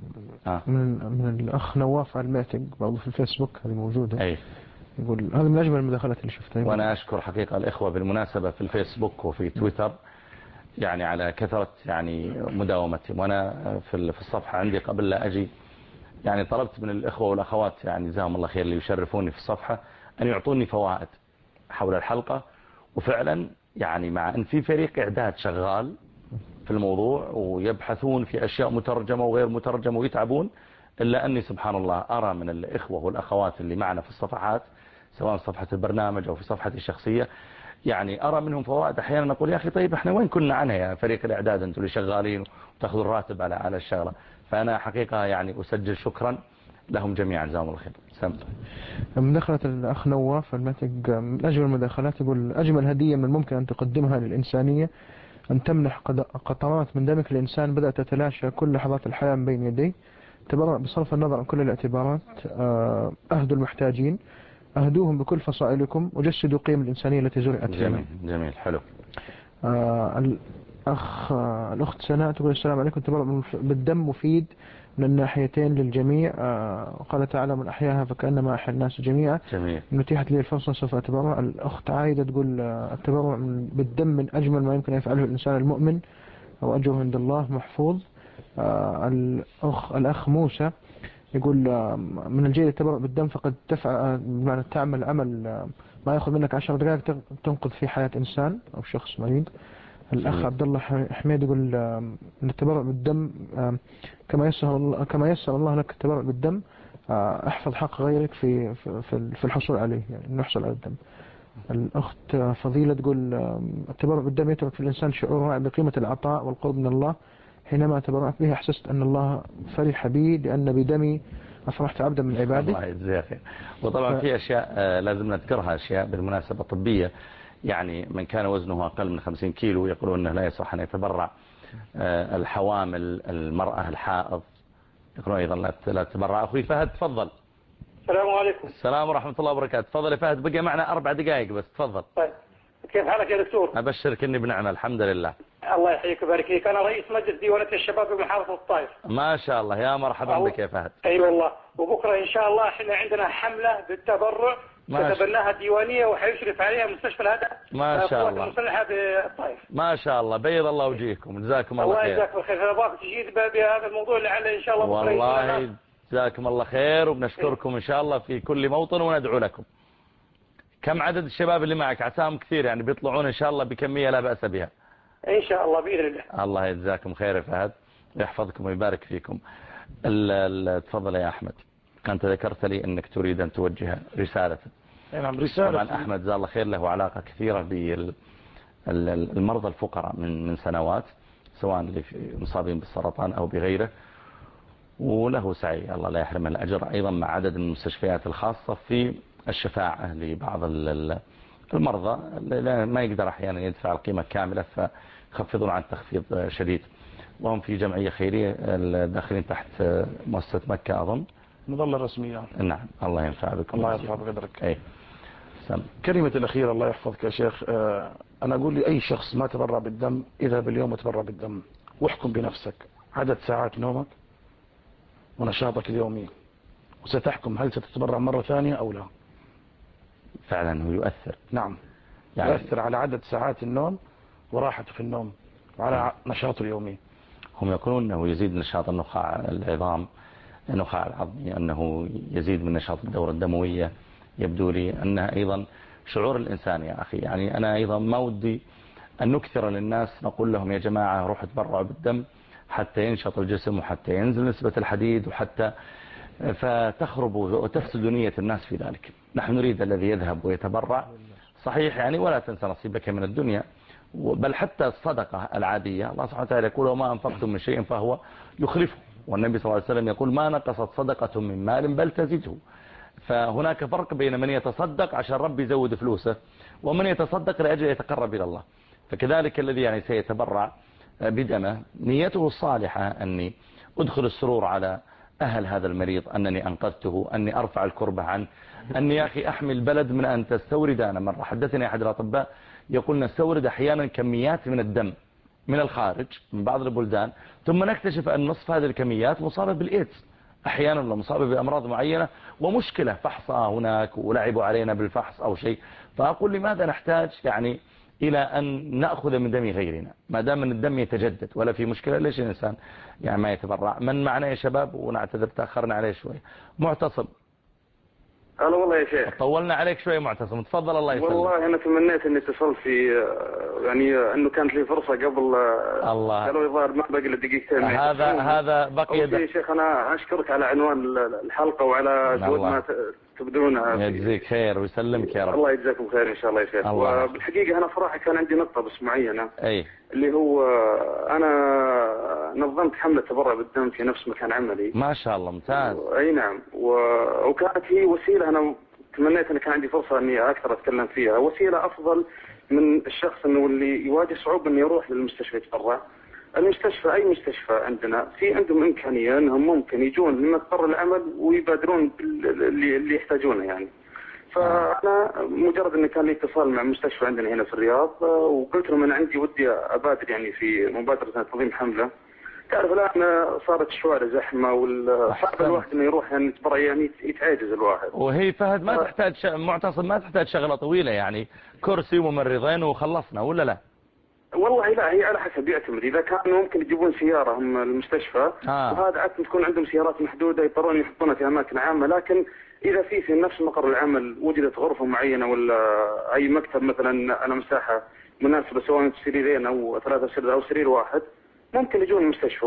من الأخ نواف على المعتق برضه في الفيسبوك، هذه موجودة. يقول هذا من أجمل المداخلات اللي شفتها. وأنا أشكر حقيقة الإخوة بالمناسبة في الفيسبوك وفي تويتر يعني على كثرة يعني مداومتهم. وأنا في الصفحة عندي قبل لا أجي يعني طلبت من الإخوة والأخوات يعني جزاهم الله خير اللي يشرفوني في الصفحة أن يعطوني فوائد حول الحلقة، وفعلا يعني مع أن في فريق إعداد شغال في الموضوع ويبحثون في أشياء مترجمة وغير مترجمة ويتعبون، إلا أني سبحان الله أرى من الإخوة والأخوات اللي معنا في الصفحات سواء في صفحة البرنامج أو في صفحتي الشخصية يعني أرى منهم فوائد أحيانا نقول يا أخي طيب احنا وين كنا عنها يا فريق الإعداد أنتم اللي شغالين وتأخذوا الراتب على الشغلة. فأنا حقيقة يعني أسجل شكرا لهم جميعا جزاهم الله خير. مداخلة الأخ نواف المعتق من أجمل المداخلات. يقول أجمل هدية من الممكن أن تقدمها للإنسانية أن تمنح قطرات من دمك لإنسان بدأت تتلاشى كل لحظات الحياة من بين يديه. تبرع بصرف النظر عن كل الاعتبارات. أهدوا المحتاجين، أهدوهم بكل فصائلكم، وجسدوا قيم الإنسانية التي زرعت فينا. جميل حلو. الأخت سناء تقول السلام عليكم. تبرع بالدم مفيد من الناحيتين للجميع. قال تعالى من أحياها فكأنما أحيا الناس جميعا. جميل. إن أتيحت لي الفرصة سوف أتبرع. الأخت عايدة تقول التبرع بالدم من أجمل ما يمكن يفعله الإنسان المؤمن وأجره عند الله محفوظ. الأخ موسى يقول من الجيد التبرع بالدم فقد بمعنى تعمل عمل ما يأخذ منك 10 دقائق تنقذ في حياة إنسان أو شخص مريض. الأخ عبد الله حميد يقول أن التبرع بالدم كما يسر الله لك التبرع بالدم احفظ حق غيرك في الحصول عليه، يعني نحصل على الدم. الأخت فضيلة تقول التبرع بالدم يترك في الإنسان شعور بقيمة العطاء والقرب من الله. حينما تبرعت به أحسست أن الله فرح بي لأن بدمي أفرحت عبدا من عباده. الله يجزيه خير. وطبعا في أشياء لازم نذكرها، أشياء بالمناسبة طبية، يعني من كان وزنه أقل من 50 كيلو يقولون أنه لا يصح أن يتبرع. الحوامل، المرأة الحائض يقولون أيضا لا تتبرع. أخوي فهد تفضل. السلام عليكم. السلام ورحمة الله وبركاته. تفضل يا فهد، بقي معنا 4 دقائق بس. تفضل. طيب كيف حالك يا دكتور؟ أبشرك إني بنعمة الحمد لله. الله يحييك ويبارك فيك. أنا رئيس مجلس ديوانية الشباب بمحافظة الطائف. ما شاء الله، يا مرحبا بك يا فهد. أي والله. وبكرة إن شاء الله احنا عندنا حملة بالتبرع تتبناها الديوانية وحيشرف عليها مستشفى الهدى ما شاء الله المسلحة بالطائف. ما شاء الله، بيض الله وجيهكم، جزاكم الله خير. الله يجزاكم الخير. أنا باخذ تجيد بهذا الموضوع لعل إن شاء الله بكرة. والله جزاكم الله خير، وبنشكركم إن شاء الله في كل موطن وندعو لكم. كم عدد الشباب اللي معك؟ عساهم كثير يعني بيطلعون إن شاء الله بكمية لا بأس بها. إن شاء الله بإذن الله. الله يجزاكم خير يا فهد ويحفظكم ويبارك فيكم. تفضل يا أحمد. أنت ذكرت لي أنك تريد أن توجه رسالة. نعم رسالة. طبعا أحمد جزاه الله خير له علاقة كثيرة بالمرضى الفقراء من سنوات، سواء اللي مصابين بالسرطان أو بغيره، وله سعي الله لا يحرم الأجر أيضا مع عدد من المستشفيات الخاصة في الشفاعة لبعض المرضى ما يقدر أحيانا يدفع القيمة كاملة فيخفضون عن تخفيض شديد، وهم في جمعية خيرية داخلين تحت مؤسسة مكة أظن مظلة رسمية. نعم الله ينفع بكم. الله يرفع بقدرك. أي كلمة الأخيرة الله يحفظك يا شيخ. أنا أقول لأي شخص ما تبرع بالدم اذهب اليوم وتبرع بالدم، واحكم بنفسك عدد ساعات نومك ونشاطك اليومي، وستحكم هل ستتبرع مرة ثانية أو لا. فعلا هو يؤثر. نعم يعني يؤثر على عدد ساعات النوم وراحته في النوم وعلى نشاطه اليومي. هم يقولون أنه يزيد نشاط النخاع العظام، النخاع العظمي، أنه يزيد من نشاط الدورة الدموية. يبدو لي أنها أيضا شعور الإنسان يا أخي. يعني أنا أيضا ما ودي أن نكثر للناس نقول لهم يا جماعة روحوا تبرعوا بالدم حتى ينشط الجسم وحتى ينزل نسبة الحديد وحتى فتخرب وتفسد نية الناس في ذلك. نحن نريد الذي يذهب ويتبرع صحيح يعني ولا تنسى نصيبك من الدنيا، بل حتى الصدقة العادية الله سبحانه وتعالى يقول وما أنفقتم من شيء فهو يخلفه، والنبي صلى الله عليه وسلم يقول ما نقصت صدقة من مال بل تزيده. فهناك فرق بين من يتصدق عشان ربي يزود فلوسه ومن يتصدق لأجل يتقرب إلى الله. فكذلك الذي يعني سيتبرع بدمه نيته الصالحة أني أدخل السرور على أهل هذا المريض، أنني أنقذته، أني أرفع الكربة عنه، أني يا أخي أحمي البلد من أن تستورد. أنا مرة حدثني أحد الأطباء يقول نستورد أحيانا كميات من الدم من الخارج من بعض البلدان، ثم نكتشف أن نصف هذه الكميات مصابة بالإيدز أحيانا ولا مصابة بأمراض معينة، ومشكلة فحصها هناك ولعبوا علينا بالفحص أو شيء. فأقول لماذا نحتاج يعني إلى أن نأخذ من دم غيرنا ما دام من الدم يتجدد ولا في مشكلة؟ ليش الإنسان يعني ما يتبرع؟ من معنا يا شباب؟ ونعتذر تأخرنا عليه شوي. معتصم. هلا والله يا شيخ. طولنا عليك شوي معتصم، تفضل الله يسلمك. والله أنا تمنيت أني اتصلت في يعني أنه كانت لي فرصة قبل الله. قالوا يظهر ما بقي إلا دقيقتين. هذا بقي يا شيخ أنا أشكرك على عنوان الحلقة وعلى جود ما تبدونها. يجزيك خير ويسلمك يا رب. الله يجزاكم خير إن شاء الله يا شيخ. وبالحقيقة أنا صراحة كان عندي نقطة بس معينة. أي. اللي هو أنا نظمت حملة تبرع بالدم في نفس مكان عملي. ما شاء الله ممتاز. أي نعم. وكانت هي وسيلة أنا تمنيت أن كان عندي فرصة أني أكثر أتكلم فيها، وسيلة أفضل من الشخص أنه اللي يواجه صعوبة أنه يروح للمستشفى يتبرع. المستشفى أي مستشفى عندنا في عندهم إمكانية أنهم ممكن يجون لمقر العمل ويبادرون اللي يحتاجونه يعني. فأنا مجرد أن كان لي اتصال مع مستشفى عندنا هنا في الرياض وقلت لهم أنا عندي ودي أبادر يعني في مبادرة تنظيم حملة. تعرف الآن صارت الشوارع زحمة والصعب الواحد إنه يروح يعني يتبرع يعني يتعاجز الواحد. وهي فهد ما تحتاج معتصم ما تحتاج شغلة طويلة يعني كرسي وممرضين وخلصنا ولا لا؟ والله لا هي على حسب يعتمد. إذا كانوا ممكن يجيبون سيارة هم المستشفى وهذا عادة تكون عندهم سيارات محدودة يضطرون يحطونها في أماكن عامة، لكن إذا في نفس مقر العمل وجدت غرفة معينة ولا أي مكتب مثلا على مساحة مناسبة سواء سريرين أو 3 سرير أو سرير واحد ممكن يجون المستشفى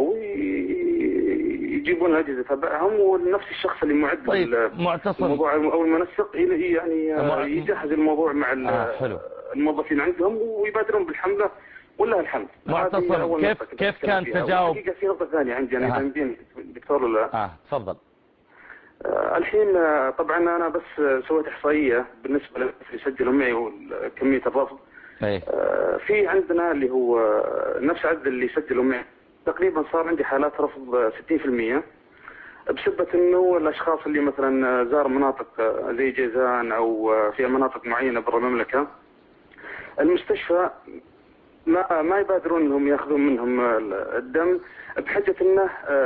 ويجيبون الأجهزة تبعهم ونفس الشخص اللي معد الموضوع أو المنسق يعني يجهز الموضوع مع الموظفين عندهم ويبادرون بالحملة والله الحمد. معتصم كيف كان تجاوب؟ حقيقة في نقطة ثانية عندي أنا يمديني دكتور ولا تفضل. الحين طبعا أنا بس سويت إحصائية بالنسبة اللي يسجلوا معي وكمية الرفض. في عندنا اللي هو نفس عدد اللي يسجلوا معي تقريبا صار عندي حالات رفض 60% بسبب انه الاشخاص اللي مثلا زار مناطق زي جيزان او في مناطق معينة برا المملكة المستشفى ما يبادرون انهم ياخذون منهم الدم بحجة انه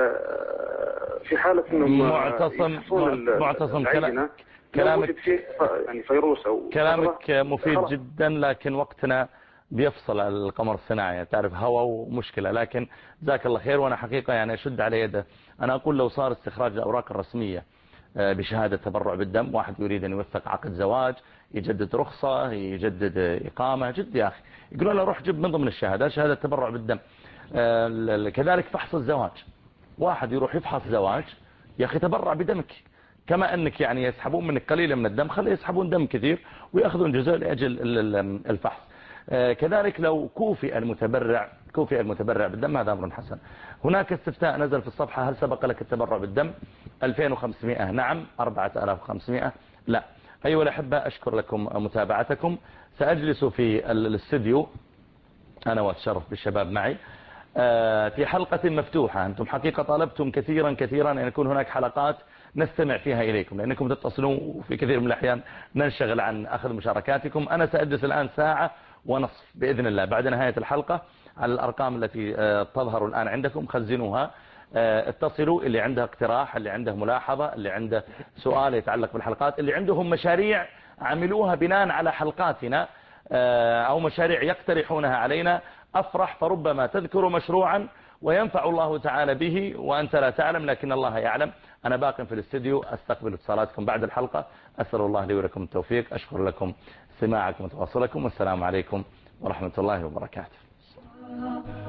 في حالة انهم معتصم كلامك يعني فيروس او كلامك مفيد جدا، لكن وقتنا بيفصل على القمر الصناعي تعرف هواء ومشكلة، لكن جزاك الله خير. وانا حقيقة يعني اشد على يده. انا اقول لو صار استخراج الاوراق الرسمية بشهادة تبرع بالدم. واحد يريد أن يوثق عقد زواج، يجدد رخصة، يجدد إقامة، جد يا أخي، يقولون له روح جيب من ضمن الشهادات شهادة تبرع بالدم. كذلك فحص الزواج، واحد يروح يفحص زواج، يا أخي تبرع بدمك، كما أنك يعني يسحبون منك قليلا من الدم، خلي يسحبون دم كثير ويأخذون جزء لأجل الفحص. كذلك لو كوفئ المتبرع بالدم، هذا أمر حسن. هناك استفتاء نزل في الصفحة: هل سبق لك التبرع بالدم؟ 2500 نعم، 4500 لا. أيها الأحبة، أشكر لكم متابعتكم. سأجلس في الاستديو أنا وأتشرف بالشباب معي في حلقة مفتوحة. أنتم حقيقة طلبتم كثيرا أن يكون هناك حلقات نستمع فيها إليكم، لأنكم تتصلون وفي كثير من الأحيان ننشغل عن أخذ مشاركاتكم. أنا سأجلس الآن ساعة ونصف بإذن الله بعد نهاية الحلقة على الأرقام التي تظهر الآن عندكم، خزنوها، اتصلوا، اللي عنده اقتراح، اللي عنده ملاحظة، اللي عنده سؤال يتعلق بالحلقات، اللي عندهم مشاريع عملوها بناء على حلقاتنا أو مشاريع يقترحونها علينا، أفرح، فربما تذكر مشروعا وينفع الله تعالى به وأنت لا تعلم لكن الله يعلم. أنا باق في الاستديو أستقبل اتصالاتكم بعد الحلقة. أسأل الله لي ولكم التوفيق. أشكر لكم سماعكم وتواصلكم، والسلام عليكم ورحمة الله وبركاته.